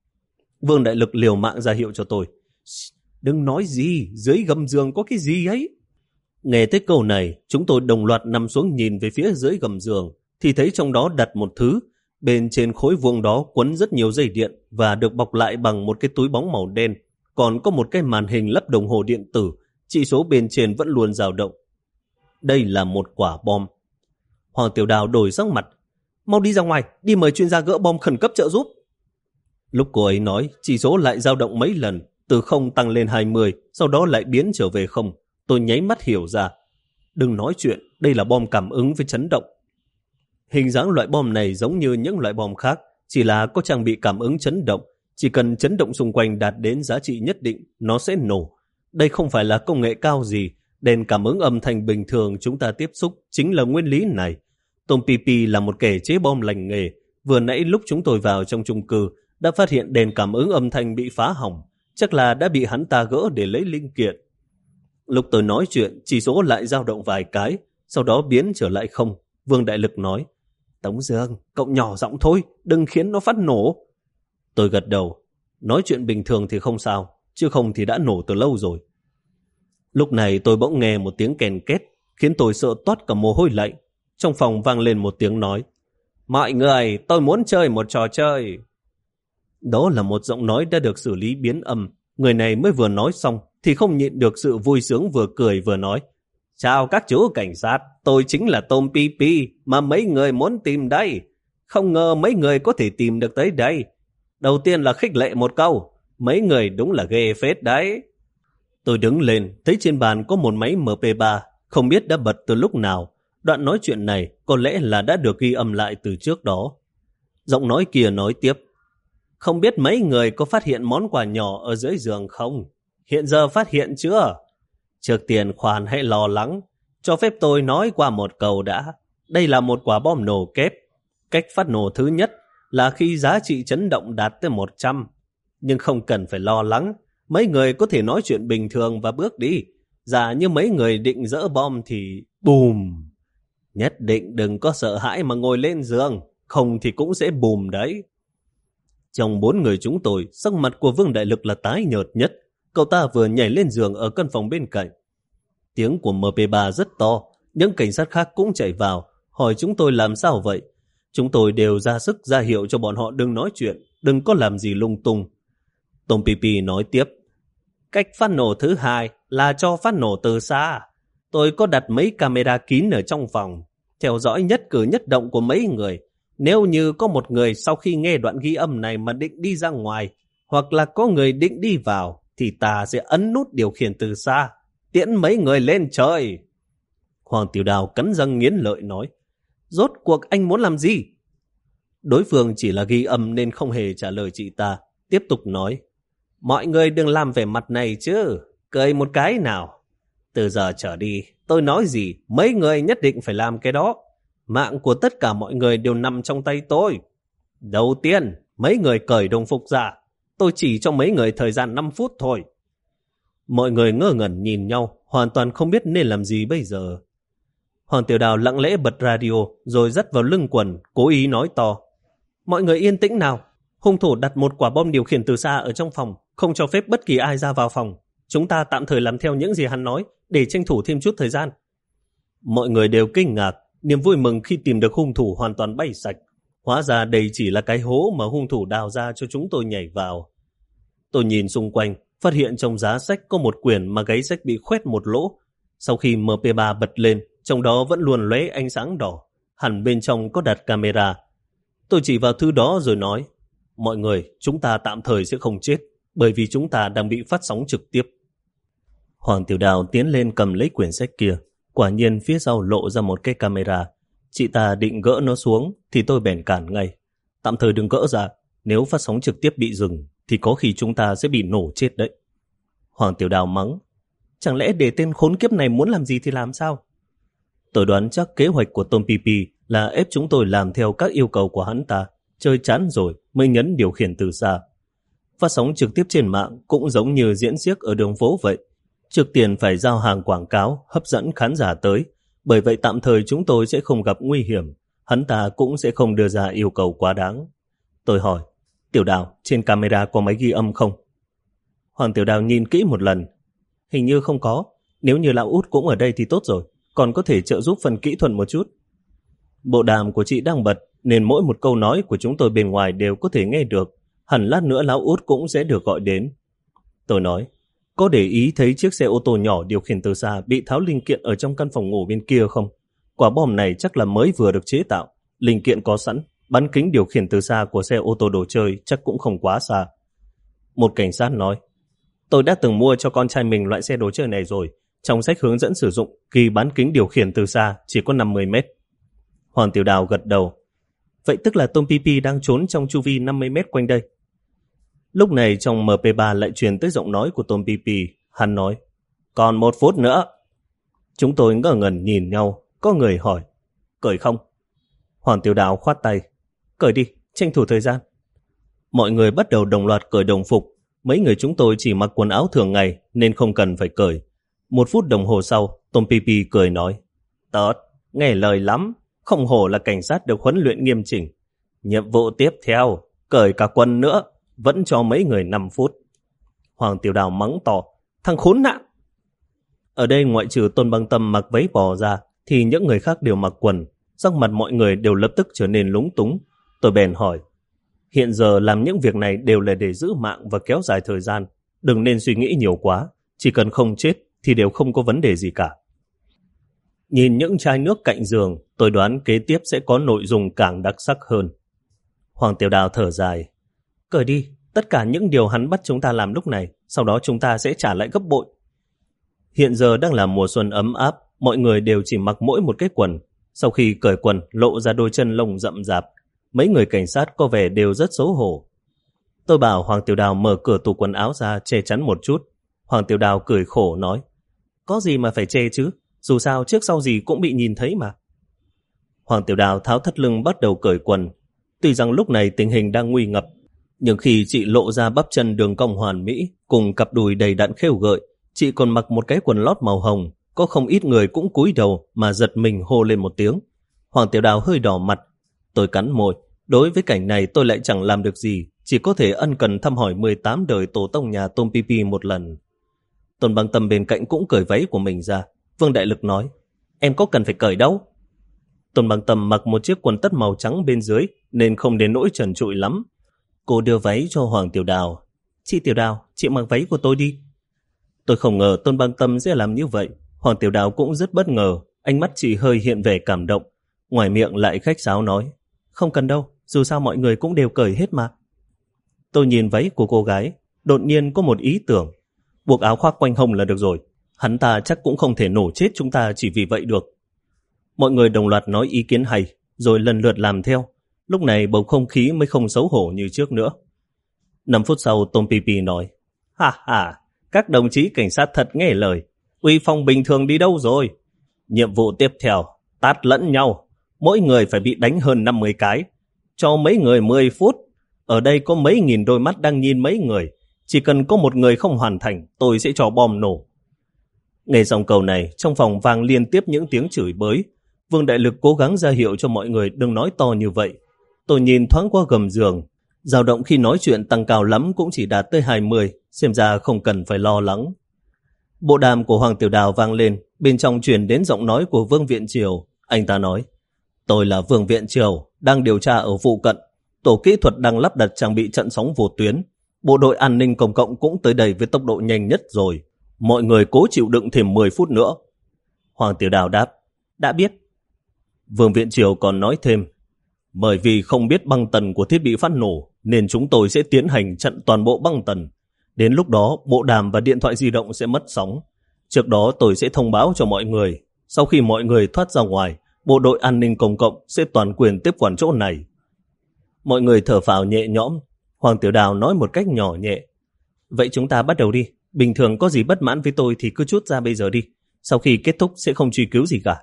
Vương Đại Lực liều mạng ra hiệu cho tôi, đừng nói gì, dưới gầm giường có cái gì ấy. Nghe tới câu này, chúng tôi đồng loạt nằm xuống nhìn về phía dưới gầm giường, thì thấy trong đó đặt một thứ. Bên trên khối vuông đó quấn rất nhiều dây điện và được bọc lại bằng một cái túi bóng màu đen. Còn có một cái màn hình lắp đồng hồ điện tử, chỉ số bên trên vẫn luôn dao động. Đây là một quả bom. Hoàng Tiểu Đào đổi sắc mặt, mau đi ra ngoài, đi mời chuyên gia gỡ bom khẩn cấp trợ giúp. Lúc cô ấy nói, chỉ số lại dao động mấy lần, từ không tăng lên hai mươi, sau đó lại biến trở về không. Tôi nháy mắt hiểu ra. Đừng nói chuyện, đây là bom cảm ứng với chấn động. Hình dáng loại bom này giống như những loại bom khác, chỉ là có trang bị cảm ứng chấn động. Chỉ cần chấn động xung quanh đạt đến giá trị nhất định, nó sẽ nổ. Đây không phải là công nghệ cao gì. Đèn cảm ứng âm thanh bình thường chúng ta tiếp xúc chính là nguyên lý này. Tom Pipi là một kẻ chế bom lành nghề. Vừa nãy lúc chúng tôi vào trong chung cư, đã phát hiện đèn cảm ứng âm thanh bị phá hỏng. chắc là đã bị hắn ta gỡ để lấy linh kiện. Lúc tôi nói chuyện, chỉ số lại dao động vài cái, sau đó biến trở lại không. Vương Đại Lực nói, Tống Dương, cậu nhỏ giọng thôi, đừng khiến nó phát nổ. Tôi gật đầu, nói chuyện bình thường thì không sao, chứ không thì đã nổ từ lâu rồi. Lúc này tôi bỗng nghe một tiếng kèn két, khiến tôi sợ toát cả mồ hôi lạnh. Trong phòng vang lên một tiếng nói, mọi người, tôi muốn chơi một trò chơi. Đó là một giọng nói đã được xử lý biến âm. Người này mới vừa nói xong thì không nhịn được sự vui sướng, vừa cười vừa nói, chào các chú cảnh sát, tôi chính là Tom Pi Pi mà mấy người muốn tìm đây. Không ngờ mấy người có thể tìm được tới đây. Đầu tiên là khích lệ một câu, mấy người đúng là ghê phết đấy. Tôi đứng lên, thấy trên bàn có một máy em pê ba, không biết đã bật từ lúc nào. Đoạn nói chuyện này có lẽ là đã được ghi âm lại từ trước đó. Giọng nói kia nói tiếp, không biết mấy người có phát hiện món quà nhỏ ở dưới giường không? Hiện giờ phát hiện chưa? Trước tiên khoan hãy lo lắng, cho phép tôi nói qua một câu đã. Đây là một quả bom nổ kép. Cách phát nổ thứ nhất là khi giá trị chấn động đạt tới một trăm. Nhưng không cần phải lo lắng, mấy người có thể nói chuyện bình thường và bước đi. Giả như mấy người định dỡ bom thì bùm. Nhất định đừng có sợ hãi mà ngồi lên giường, không thì cũng sẽ bùm đấy. Trong bốn người chúng tôi, sắc mặt của Vương Đại Lực là tái nhợt nhất. Cậu ta vừa nhảy lên giường ở căn phòng bên cạnh. Tiếng của em pê ba rất to, những cảnh sát khác cũng chạy vào, hỏi chúng tôi làm sao vậy. Chúng tôi đều ra sức ra hiệu cho bọn họ đừng nói chuyện, đừng có làm gì lung tung. Tom Pi Pi nói tiếp, cách phát nổ thứ hai là cho phát nổ từ xa. Tôi có đặt mấy camera kín ở trong phòng, theo dõi nhất cử nhất động của mấy người. Nếu như có một người sau khi nghe đoạn ghi âm này mà định đi ra ngoài, hoặc là có người định đi vào, thì ta sẽ ấn nút điều khiển từ xa, tiễn mấy người lên trời. Hoàng Tiểu Đào cắn răng nghiến lợi nói, rốt cuộc anh muốn làm gì? Đối phương chỉ là ghi âm nên không hề trả lời chị ta, tiếp tục nói, mọi người đừng làm vẻ mặt này chứ, cười một cái nào. Từ giờ trở đi, tôi nói gì, mấy người nhất định phải làm cái đó. Mạng của tất cả mọi người đều nằm trong tay tôi. Đầu tiên, mấy người cởi đồng phục ra. Tôi chỉ cho mấy người thời gian năm phút thôi. Mọi người ngơ ngẩn nhìn nhau, hoàn toàn không biết nên làm gì bây giờ. Hoàng Tiểu Đào lặng lẽ bật radio, rồi dắt vào lưng quần, cố ý nói to. Mọi người yên tĩnh nào. Hung thủ đặt một quả bom điều khiển từ xa ở trong phòng, không cho phép bất kỳ ai ra vào phòng. Chúng ta tạm thời làm theo những gì hắn nói, để tranh thủ thêm chút thời gian. Mọi người đều kinh ngạc, niềm vui mừng khi tìm được hung thủ hoàn toàn bay sạch. Hóa ra đây chỉ là cái hố mà hung thủ đào ra cho chúng tôi nhảy vào. Tôi nhìn xung quanh, phát hiện trong giá sách có một quyển mà gáy sách bị khoét một lỗ. Sau khi em pê ba bật lên, trong đó vẫn luôn lóe ánh sáng đỏ. Hẳn bên trong có đặt camera. Tôi chỉ vào thứ đó rồi nói, mọi người, chúng ta tạm thời sẽ không chết, bởi vì chúng ta đang bị phát sóng trực tiếp. Hoàng Tiểu Đào tiến lên cầm lấy quyển sách kia. Quả nhiên phía sau lộ ra một cái camera. Chị ta định gỡ nó xuống thì tôi bèn cản ngay. Tạm thời đừng gỡ ra, nếu phát sóng trực tiếp bị dừng thì có khi chúng ta sẽ bị nổ chết đấy. Hoàng Tiểu Đào mắng, chẳng lẽ để tên khốn kiếp này muốn làm gì thì làm sao? Tôi đoán chắc kế hoạch của Tom Pi Pi là ép chúng tôi làm theo các yêu cầu của hắn ta. Chơi chán rồi mới nhấn điều khiển từ xa. Phát sóng trực tiếp trên mạng cũng giống như diễn xiếc ở đường phố vậy. Trước tiên phải giao hàng quảng cáo, hấp dẫn khán giả tới. Bởi vậy tạm thời chúng tôi sẽ không gặp nguy hiểm. Hắn ta cũng sẽ không đưa ra yêu cầu quá đáng. Tôi hỏi, Tiểu Đào, trên camera có máy ghi âm không? Hoàng Tiểu Đào nhìn kỹ một lần. Hình như không có. Nếu như lão Út cũng ở đây thì tốt rồi. Còn có thể trợ giúp phần kỹ thuật một chút. Bộ đàm của chị đang bật, nên mỗi một câu nói của chúng tôi bên ngoài đều có thể nghe được. Hẳn lát nữa lão Út cũng sẽ được gọi đến. Tôi nói, có để ý thấy chiếc xe ô tô nhỏ điều khiển từ xa bị tháo linh kiện ở trong căn phòng ngủ bên kia không? Quả bom này chắc là mới vừa được chế tạo. Linh kiện có sẵn, bán kính điều khiển từ xa của xe ô tô đồ chơi chắc cũng không quá xa. Một cảnh sát nói, tôi đã từng mua cho con trai mình loại xe đồ chơi này rồi. Trong sách hướng dẫn sử dụng, ghi bán kính điều khiển từ xa chỉ có năm mươi mét. Hoàng Tiểu Đào gật đầu. Vậy tức là Tom Pi Pi đang trốn trong chu vi năm mươi mét quanh đây. Lúc này trong em pê ba lại truyền tới giọng nói của Tom Pi Pi. Hắn nói, còn một phút nữa. Chúng tôi ngơ ngẩn nhìn nhau. Có người hỏi, cởi không? Hoàng Tiểu Đào khoát tay, cởi đi, tranh thủ thời gian. Mọi người bắt đầu đồng loạt cởi đồng phục. Mấy người chúng tôi chỉ mặc quần áo thường ngày nên không cần phải cởi. Một phút đồng hồ sau, Tom Pipi cười nói, tốt, nghe lời lắm, không hổ là cảnh sát được huấn luyện nghiêm chỉnh. Nhiệm vụ tiếp theo, cởi cả quần nữa, vẫn cho mấy người năm phút. Hoàng Tiểu Đào mắng to, thằng khốn nạn. Ở đây ngoại trừ Tôn Băng Tâm mặc váy bò ra, thì những người khác đều mặc quần. Sắc mặt mọi người đều lập tức trở nên lúng túng. Tôi bèn hỏi, hiện giờ làm những việc này đều là để giữ mạng và kéo dài thời gian. Đừng nên suy nghĩ nhiều quá, chỉ cần không chết thì đều không có vấn đề gì cả. Nhìn những chai nước cạnh giường, tôi đoán kế tiếp sẽ có nội dung càng đặc sắc hơn. Hoàng Tiểu Đào thở dài, cởi đi, tất cả những điều hắn bắt chúng ta làm lúc này, sau đó chúng ta sẽ trả lại gấp bội. Hiện giờ đang là mùa xuân ấm áp, mọi người đều chỉ mặc mỗi một cái quần. Sau khi cởi quần, lộ ra đôi chân lông rậm rạp, mấy người cảnh sát có vẻ đều rất xấu hổ. Tôi bảo Hoàng Tiểu Đào mở cửa tủ quần áo ra che chắn một chút. Hoàng Tiểu Đào cười khổ nói, có gì mà phải che chứ, dù sao trước sau gì cũng bị nhìn thấy mà. Hoàng Tiểu Đào tháo thắt lưng bắt đầu cởi quần. Tuy rằng lúc này tình hình đang nguy ngập, nhưng khi chị lộ ra bắp chân đường cong hoàn mỹ cùng cặp đùi đầy đặn khêu gợi, chị còn mặc một cái quần lót màu hồng, có không ít người cũng cúi đầu mà giật mình hô lên một tiếng. Hoàng Tiểu Đào hơi đỏ mặt. Tôi cắn môi, đối với cảnh này tôi lại chẳng làm được gì, chỉ có thể ân cần thăm hỏi mười tám đời tổ tông nhà Tom Pipi một lần. Tôn Băng Tâm bên cạnh cũng cởi váy của mình ra. Vương Đại Lực nói, em có cần phải cởi đâu. Tôn Băng Tâm mặc một chiếc quần tất màu trắng bên dưới nên không đến nỗi trần trụi lắm. Cô đưa váy cho Hoàng Tiểu Đào. Chị Tiểu Đào, chị mặc váy của tôi đi. Tôi không ngờ Tôn Băng Tâm sẽ làm như vậy. Hoàng Tiểu Đào cũng rất bất ngờ, ánh mắt chị hơi hiện vẻ cảm động. Ngoài miệng lại khách sáo nói, không cần đâu, dù sao mọi người cũng đều cởi hết mà. Tôi nhìn váy của cô gái, đột nhiên có một ý tưởng. Buộc áo khoác quanh hông là được rồi. Hắn ta chắc cũng không thể nổ chết chúng ta chỉ vì vậy được. Mọi người đồng loạt nói ý kiến hay, rồi lần lượt làm theo. Lúc này bầu không khí mới không xấu hổ như trước nữa. Năm phút sau Tom Pipi nói, ha ha, các đồng chí cảnh sát thật nghe lời. Uy phong bình thường đi đâu rồi? Nhiệm vụ tiếp theo, tát lẫn nhau. Mỗi người phải bị đánh hơn năm mươi cái. Cho mấy người mười phút. Ở đây có mấy nghìn đôi mắt đang nhìn mấy người. Chỉ cần có một người không hoàn thành, tôi sẽ cho bom nổ. Nghe dòng cầu này, trong phòng vang liên tiếp những tiếng chửi bới. Vương Đại Lực cố gắng ra hiệu cho mọi người đừng nói to như vậy. Tôi nhìn thoáng qua gầm giường. Dao động khi nói chuyện tăng cao lắm cũng chỉ đạt tới hai mươi, xem ra không cần phải lo lắng. Bộ đàm của Hoàng Tiểu Đào vang lên, bên trong truyền đến giọng nói của Vương Viện Triều. Anh ta nói, tôi là Vương Viện Triều, đang điều tra ở phụ cận. Tổ kỹ thuật đang lắp đặt trang bị trận sóng vô tuyến. Bộ đội an ninh công cộng cũng tới đây với tốc độ nhanh nhất rồi. Mọi người cố chịu đựng thêm mười phút nữa. Hoàng Tiểu Đào đáp, đã biết. Vương Viện Triều còn nói thêm, bởi vì không biết băng tần của thiết bị phát nổ nên chúng tôi sẽ tiến hành chặn toàn bộ băng tần. Đến lúc đó bộ đàm và điện thoại di động sẽ mất sóng. Trước đó tôi sẽ thông báo cho mọi người. Sau khi mọi người thoát ra ngoài, bộ đội an ninh công cộng sẽ toàn quyền tiếp quản chỗ này. Mọi người thở phào nhẹ nhõm. Hoàng Tiểu Đào nói một cách nhỏ nhẹ, vậy chúng ta bắt đầu đi. Bình thường có gì bất mãn với tôi thì cứ trút ra bây giờ đi. Sau khi kết thúc sẽ không truy cứu gì cả.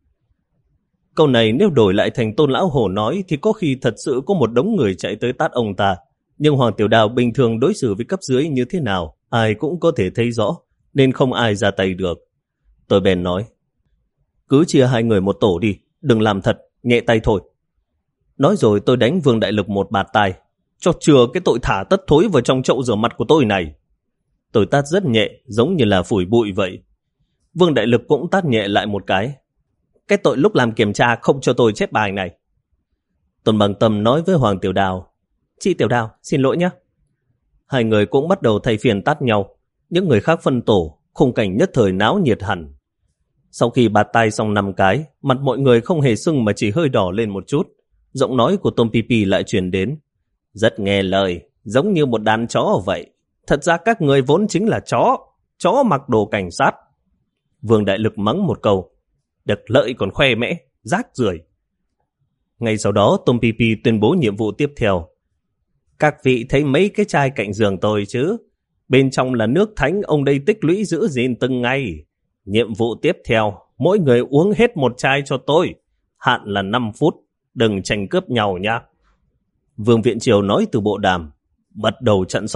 Câu này nếu đổi lại thành Tôn Lão Hổ nói thì có khi thật sự có một đống người chạy tới tát ông ta. Nhưng Hoàng Tiểu Đào bình thường đối xử với cấp dưới như thế nào, ai cũng có thể thấy rõ, nên không ai ra tay được. Tôi bèn nói, cứ chia hai người một tổ đi, đừng làm thật, nhẹ tay thôi. Nói rồi tôi đánh Vương Đại Lực một bạt tai, cho chừa cái tội thả tất thối vào trong chậu rửa mặt của tôi này. Tôi tát rất nhẹ, giống như là phủi bụi vậy. Vương Đại Lực cũng tát nhẹ lại một cái. Cái tội lúc làm kiểm tra không cho tôi chép bài này. Tôn Bằng Tâm nói với Hoàng Tiểu Đào, chị Tiểu Đào, xin lỗi nhé. Hai người cũng bắt đầu thay phiên tát nhau. Những người khác phân tổ, khung cảnh nhất thời náo nhiệt hẳn. Sau khi bạt tay xong năm cái, mặt mọi người không hề sưng mà chỉ hơi đỏ lên một chút. Giọng nói của Tom Pipi lại truyền đến, rất nghe lời, giống như một đàn chó vậy. Thật ra các người vốn chính là chó, chó mặc đồ cảnh sát. Vương Đại Lực mắng một câu, được lợi còn khoe mẽ, rác rưởi. Ngay sau đó Tom Pipi tuyên bố nhiệm vụ tiếp theo. Các vị thấy mấy cái chai cạnh giường tôi chứ? Bên trong là nước thánh ông đây tích lũy giữ gìn từng ngày. Nhiệm vụ tiếp theo, mỗi người uống hết một chai cho tôi. Hạn là năm phút, đừng tranh cướp nhau nhá. Vương Viện Triều nói từ bộ đàm, bắt đầu chặn sóng.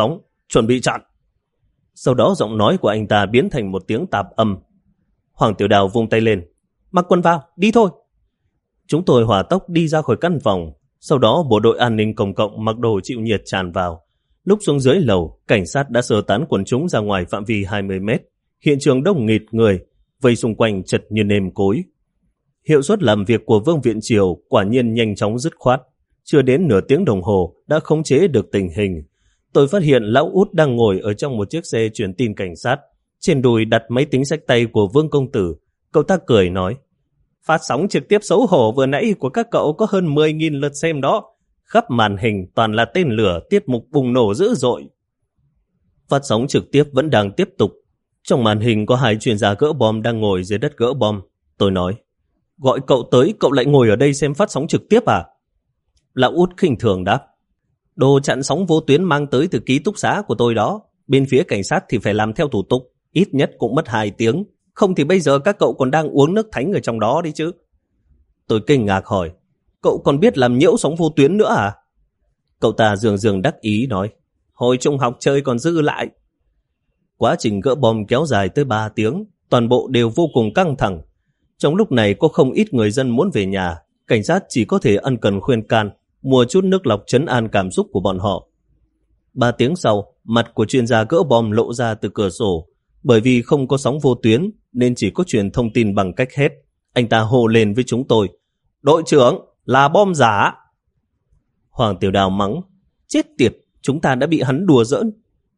chuẩn bị chặn. Sau đó giọng nói của anh ta biến thành một tiếng tạp âm. Hoàng Tiểu Đào vung tay lên. Mặc quần vào, đi thôi. Chúng tôi hỏa tốc đi ra khỏi căn phòng. Sau đó bộ đội an ninh công cộng mặc đồ chịu nhiệt tràn vào. Lúc xuống dưới lầu, cảnh sát đã sơ tán quần chúng ra ngoài phạm vi hai mươi mét. Hiện trường đông nghịt người, vây xung quanh chật như nêm cối. Hiệu suất làm việc của Vương Viện Triều quả nhiên nhanh chóng dứt khoát. Chưa đến nửa tiếng đồng hồ đã khống chế được tình hình. Tôi phát hiện lão Út đang ngồi ở trong một chiếc xe truyền tin cảnh sát. Trên đùi đặt máy tính xách tay của Vương Công Tử. Cậu ta cười nói, phát sóng trực tiếp xấu hổ vừa nãy của các cậu có hơn mười nghìn lượt xem đó. Khắp màn hình toàn là tên lửa, tiết mục bùng nổ dữ dội. Phát sóng trực tiếp vẫn đang tiếp tục. Trong màn hình có hai chuyên gia gỡ bom đang ngồi dưới đất gỡ bom. Tôi nói, gọi cậu tới, cậu lại ngồi ở đây xem phát sóng trực tiếp à? Lão Út khinh thường đáp, đồ chặn sóng vô tuyến mang tới từ ký túc xá của tôi đó. Bên phía cảnh sát thì phải làm theo thủ tục, ít nhất cũng mất hai tiếng. Không thì bây giờ các cậu còn đang uống nước thánh ở trong đó đi chứ. Tôi kinh ngạc hỏi, cậu còn biết làm nhiễu sóng vô tuyến nữa à? Cậu ta dường dường đắc ý nói, hồi trung học chơi còn dư lại. Quá trình gỡ bom kéo dài tới ba tiếng, toàn bộ đều vô cùng căng thẳng. Trong lúc này có không ít người dân muốn về nhà, cảnh sát chỉ có thể ân cần khuyên can, mua chút nước lọc trấn an cảm xúc của bọn họ. Ba tiếng sau, mặt của chuyên gia gỡ bom lộ ra từ cửa sổ. Bởi vì không có sóng vô tuyến nên chỉ có truyền thông tin bằng cách hét. Anh ta hô lên với chúng tôi, đội trưởng, là bom giả. Hoàng Tiểu Đào mắng, chết tiệt, chúng ta đã bị hắn đùa giỡn.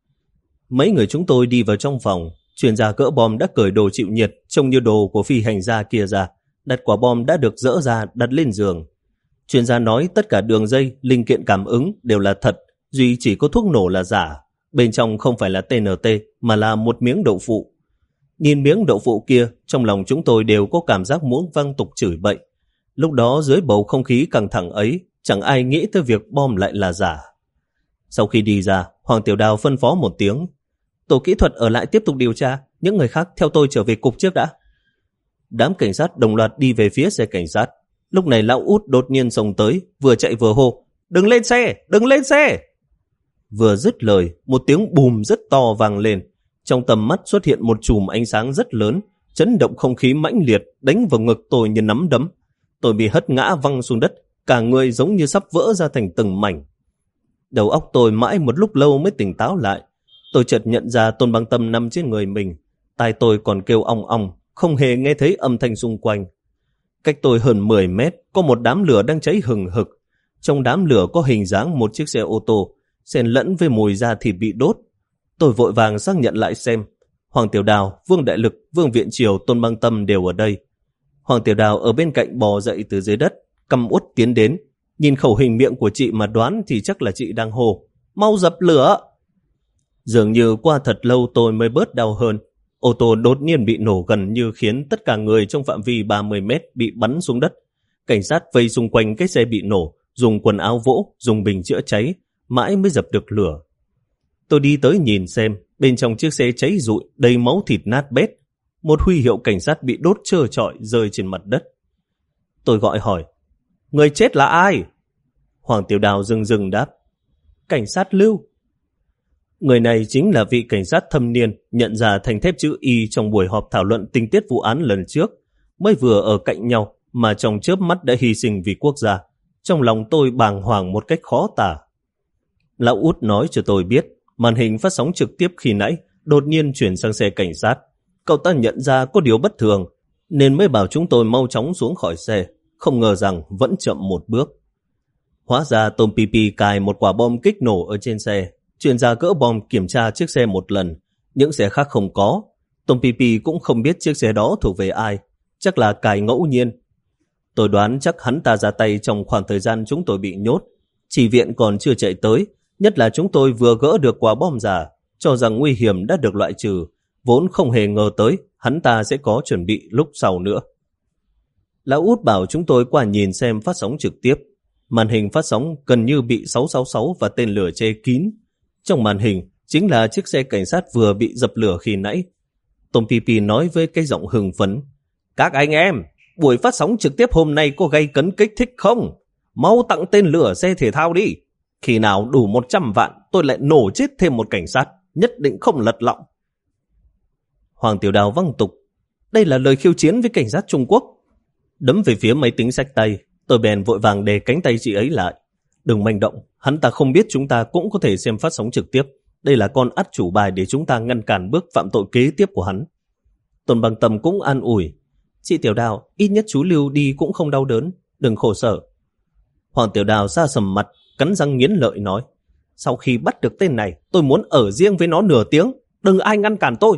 Mấy người chúng tôi đi vào trong phòng. Chuyên gia gỡ bom đã cởi đồ chịu nhiệt trông như đồ của phi hành gia kia ra. Đặt quả bom đã được dỡ ra đặt lên giường. Chuyên gia nói tất cả đường dây, linh kiện cảm ứng đều là thật, duy chỉ có thuốc nổ là giả. Bên trong không phải là tê en tê mà là một miếng đậu phụ. Nhìn miếng đậu phụ kia, trong lòng chúng tôi đều có cảm giác muốn văng tục chửi bậy. Lúc đó dưới bầu không khí căng thẳng ấy, chẳng ai nghĩ tới việc bom lại là giả. Sau khi đi ra, Hoàng Tiểu Đào phân phó một tiếng, tổ kỹ thuật ở lại tiếp tục điều tra, những người khác theo tôi trở về cục trước đã. Đám cảnh sát đồng loạt đi về phía xe cảnh sát. Lúc này lão Út đột nhiên xông tới, vừa chạy vừa hô, đừng lên xe, đừng lên xe. Vừa dứt lời, một tiếng bùm rất to vang lên. Trong tầm mắt xuất hiện một chùm ánh sáng rất lớn, chấn động không khí mãnh liệt, đánh vào ngực tôi như nắm đấm. Tôi bị hất ngã văng xuống đất, cả người giống như sắp vỡ ra thành từng mảnh. Đầu óc tôi mãi một lúc lâu mới tỉnh táo lại. Tôi chợt nhận ra Tôn Băng Tâm nằm trên người mình. Tai tôi còn kêu ong ong, không hề nghe thấy âm thanh xung quanh. Cách tôi hơn mười mét, có một đám lửa đang cháy hừng hực. Trong đám lửa có hình dáng một chiếc xe ô tô, xen lẫn với mùi da thịt bị đốt. Tôi vội vàng xác nhận lại xem. Hoàng Tiểu Đào, Vương Đại Lực, Vương Viện Triều, Tôn Băng Tâm đều ở đây. Hoàng Tiểu Đào ở bên cạnh bò dậy từ dưới đất, căm uất tiến đến. Nhìn khẩu hình miệng của chị mà đoán thì chắc là chị đang hô, mau dập lửa. Dường như qua thật lâu tôi mới bớt đau hơn. Ô tô đột nhiên bị nổ gần như khiến tất cả người trong phạm vi ba mươi mét bị bắn xuống đất. Cảnh sát vây xung quanh cái xe bị nổ, dùng quần áo vỗ, dùng bình chữa cháy, mãi mới dập được lửa. Tôi đi tới nhìn xem, bên trong chiếc xe cháy rụi, đầy máu thịt nát bét. Một huy hiệu cảnh sát bị đốt trơ trọi rơi trên mặt đất. Tôi gọi hỏi, người chết là ai? Hoàng Tiểu Đào dừng dừng đáp, cảnh sát Lưu. Người này chính là vị cảnh sát thâm niên nhận ra thành thép chữ Y trong buổi họp thảo luận tình tiết vụ án lần trước. Mới vừa ở cạnh nhau mà trong chớp mắt đã hy sinh vì quốc gia. Trong lòng tôi bàng hoàng một cách khó tả. Lão Út nói cho tôi biết, màn hình phát sóng trực tiếp khi nãy đột nhiên chuyển sang xe cảnh sát. Cậu ta nhận ra có điều bất thường, nên mới bảo chúng tôi mau chóng xuống khỏi xe. Không ngờ rằng vẫn chậm một bước. Hóa ra Tom Pipi cài một quả bom kích nổ ở trên xe. Chuyên gia gỡ bom kiểm tra chiếc xe một lần, những xe khác không có. Tom Pipi cũng không biết chiếc xe đó thuộc về ai, chắc là cài ngẫu nhiên. Tôi đoán chắc hắn ta ra tay trong khoảng thời gian chúng tôi bị nhốt. Chỉ viện còn chưa chạy tới, nhất là chúng tôi vừa gỡ được quả bom giả, cho rằng nguy hiểm đã được loại trừ, vốn không hề ngờ tới hắn ta sẽ có chuẩn bị lúc sau nữa. Lão Út bảo chúng tôi qua nhìn xem phát sóng trực tiếp. Màn hình phát sóng gần như bị sáu sáu sáu và tên lửa che kín. Trong màn hình chính là chiếc xe cảnh sát vừa bị dập lửa khi nãy. Tom Pipi nói với cái giọng hưng phấn, các anh em, buổi phát sóng trực tiếp hôm nay có gây cấn kích thích không? Mau tặng tên lửa xe thể thao đi. Khi nào đủ một trăm vạn, tôi lại nổ chết thêm một cảnh sát, nhất định không lật lọng. Hoàng Tiểu Đào văng tục. Đây là lời khiêu chiến với cảnh sát Trung Quốc. Đấm về phía máy tính xách tay, tôi bèn vội vàng đè cánh tay chị ấy lại. Đừng manh động, hắn ta không biết chúng ta cũng có thể xem phát sóng trực tiếp. Đây là con ắt chủ bài để chúng ta ngăn cản bước phạm tội kế tiếp của hắn. Tôn Bằng Tâm cũng an ủi. Chị Tiểu Đào, ít nhất chú Lưu đi cũng không đau đớn, đừng khổ sở. Hoàng Tiểu Đào sa sầm mặt, cắn răng nghiến lợi nói. Sau khi bắt được tên này, tôi muốn ở riêng với nó nửa tiếng, đừng ai ngăn cản tôi.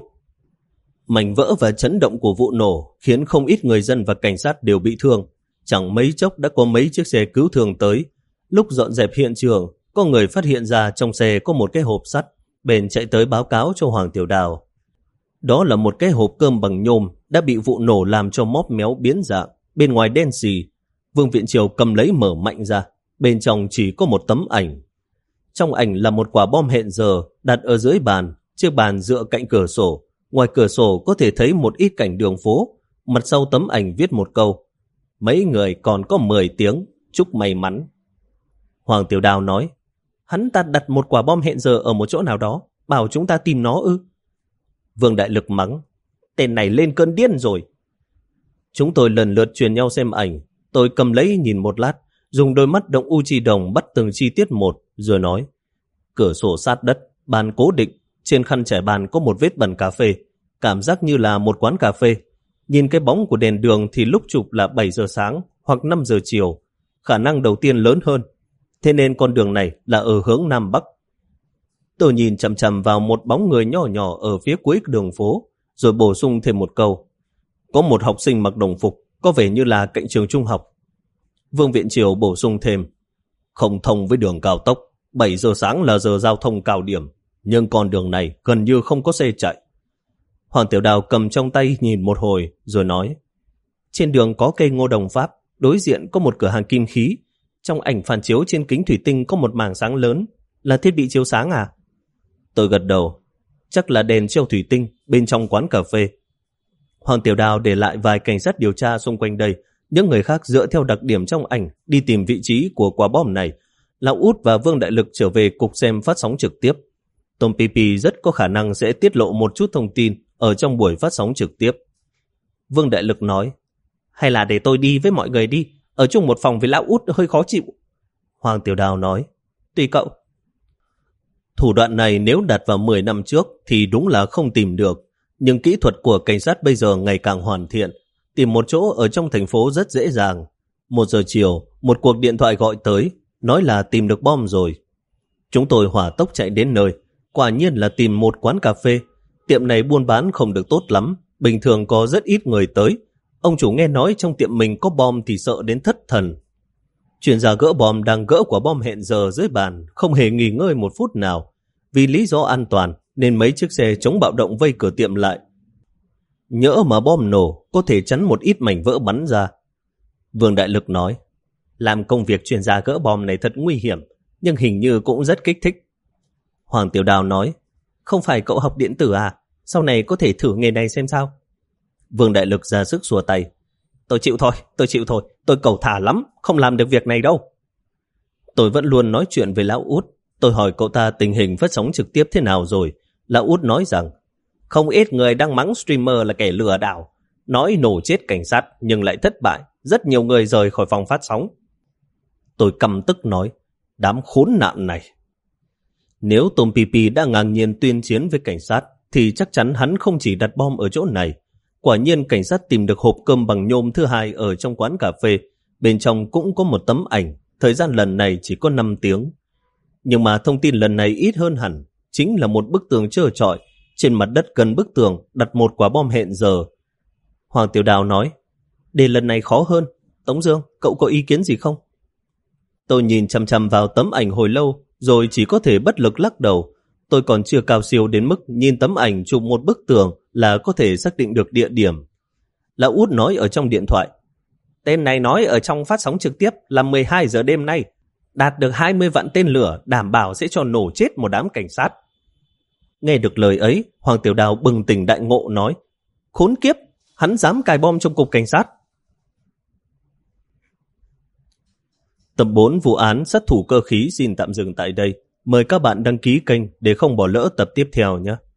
Mảnh vỡ và chấn động của vụ nổ khiến không ít người dân và cảnh sát đều bị thương. Chẳng mấy chốc đã có mấy chiếc xe cứu thương tới. Lúc dọn dẹp hiện trường, có người phát hiện ra trong xe có một cái hộp sắt, bèn chạy tới báo cáo cho Hoàng Tiểu Đào. Đó là một cái hộp cơm bằng nhôm đã bị vụ nổ làm cho móp méo biến dạng, bên ngoài đen xì. Vương Viện Triều cầm lấy mở mạnh ra, bên trong chỉ có một tấm ảnh. Trong ảnh là một quả bom hẹn giờ đặt ở dưới bàn, chiếc bàn dựa cạnh cửa sổ. Ngoài cửa sổ có thể thấy một ít cảnh đường phố. Mặt sau tấm ảnh viết một câu: mấy người còn có mười tiếng, chúc may mắn. Hoàng Tiểu Đào nói: hắn ta đặt một quả bom hẹn giờ ở một chỗ nào đó, bảo chúng ta tìm nó ư? Vương Đại Lực mắng: tên này lên cơn điên rồi. Chúng tôi lần lượt truyền nhau xem ảnh. Tôi cầm lấy nhìn một lát, dùng đôi mắt động u chi đồng bắt từng chi tiết một, rồi nói: cửa sổ sát đất, bàn cố định, trên khăn trải bàn có một vết bẩn cà phê, cảm giác như là một quán cà phê. Nhìn cái bóng của đèn đường thì lúc chụp là bảy giờ sáng hoặc năm giờ chiều, khả năng đầu tiên lớn hơn. Thế nên con đường này là ở hướng Nam Bắc. Tôi nhìn chằm chằm vào một bóng người nhỏ nhỏ ở phía cuối đường phố, rồi bổ sung thêm một câu: có một học sinh mặc đồng phục, có vẻ như là cạnh trường trung học. Vương Viện Triều bổ sung thêm: không thông với đường cao tốc, bảy giờ sáng là giờ giao thông cao điểm, nhưng con đường này gần như không có xe chạy. Hoàng Tiểu Đào cầm trong tay nhìn một hồi, rồi nói: trên đường có cây ngô đồng Pháp, đối diện có một cửa hàng kim khí. Trong ảnh phản chiếu trên kính thủy tinh có một mảng sáng lớn, là thiết bị chiếu sáng à? Tôi gật đầu. Chắc là đèn treo thủy tinh bên trong quán cà phê. Hoàng Tiểu Đào để lại vài cảnh sát điều tra xung quanh đây. Những người khác dựa theo đặc điểm trong ảnh đi tìm vị trí của quả bom này. Lão Út và Vương Đại Lực trở về cục xem phát sóng trực tiếp. Tom Pipi rất có khả năng sẽ tiết lộ một chút thông tin ở trong buổi phát sóng trực tiếp. Vương Đại Lực nói: hay là để tôi đi với mọi người đi, ở chung một phòng với Lão Út hơi khó chịu. Hoàng Tiểu Đào nói: tùy cậu. Thủ đoạn này nếu đặt vào mười năm trước thì đúng là không tìm được, nhưng kỹ thuật của cảnh sát bây giờ ngày càng hoàn thiện, tìm một chỗ ở trong thành phố rất dễ dàng. Một giờ chiều, một cuộc điện thoại gọi tới, nói là tìm được bom rồi. Chúng tôi hỏa tốc chạy đến nơi, quả nhiên là tìm một quán cà phê. Tiệm này buôn bán không được tốt lắm, bình thường có rất ít người tới. Ông chủ nghe nói trong tiệm mình có bom thì sợ đến thất thần. Chuyên gia gỡ bom đang gỡ quả bom hẹn giờ dưới bàn, không hề nghỉ ngơi một phút nào. Vì lý do an toàn nên mấy chiếc xe chống bạo động vây cửa tiệm lại. Nhỡ mà bom nổ có thể chắn một ít mảnh vỡ bắn ra. Vương Đại Lực nói: làm công việc chuyên gia gỡ bom này thật nguy hiểm, nhưng hình như cũng rất kích thích. Hoàng Tiểu Đào nói: không phải cậu học điện tử à, sau này có thể thử nghề này xem sao. Vương Đại Lực ra sức xua tay: tôi chịu thôi, tôi chịu thôi, tôi cầu thả lắm, không làm được việc này đâu. Tôi vẫn luôn nói chuyện với Lão Út. Tôi hỏi cậu ta tình hình phát sóng trực tiếp thế nào rồi. Lão Út nói rằng không ít người đang mắng streamer là kẻ lừa đảo, nói nổ chết cảnh sát nhưng lại thất bại, rất nhiều người rời khỏi phòng phát sóng. Tôi căm tức nói: đám khốn nạn này. Nếu Tom Pipi đã ngang nhiên tuyên chiến với cảnh sát thì chắc chắn hắn không chỉ đặt bom ở chỗ này. Quả nhiên cảnh sát tìm được hộp cơm bằng nhôm thứ hai ở trong quán cà phê. Bên trong cũng có một tấm ảnh. Thời gian lần này chỉ có năm tiếng. Nhưng mà thông tin lần này ít hơn hẳn. Chính là một bức tường trơ trọi. Trên mặt đất gần bức tường đặt một quả bom hẹn giờ. Hoàng Tiểu Đào nói: đề lần này khó hơn. Tống Dương, cậu có ý kiến gì không? Tôi nhìn chằm chằm vào tấm ảnh hồi lâu, rồi chỉ có thể bất lực lắc đầu. Tôi còn chưa cao siêu đến mức nhìn tấm ảnh chụp một bức tường là có thể xác định được địa điểm. Lão Út nói ở trong điện thoại: tên này nói ở trong phát sóng trực tiếp là mười hai giờ đêm nay, đạt được hai mươi vạn tên lửa, đảm bảo sẽ cho nổ chết một đám cảnh sát. Nghe được lời ấy, Hoàng Tiểu Đào bừng tỉnh đại ngộ nói: khốn kiếp, hắn dám cài bom trong cục cảnh sát. Tập bốn vụ án sát thủ cơ khí xin tạm dừng tại đây. Mời các bạn đăng ký kênh để không bỏ lỡ tập tiếp theo nhé.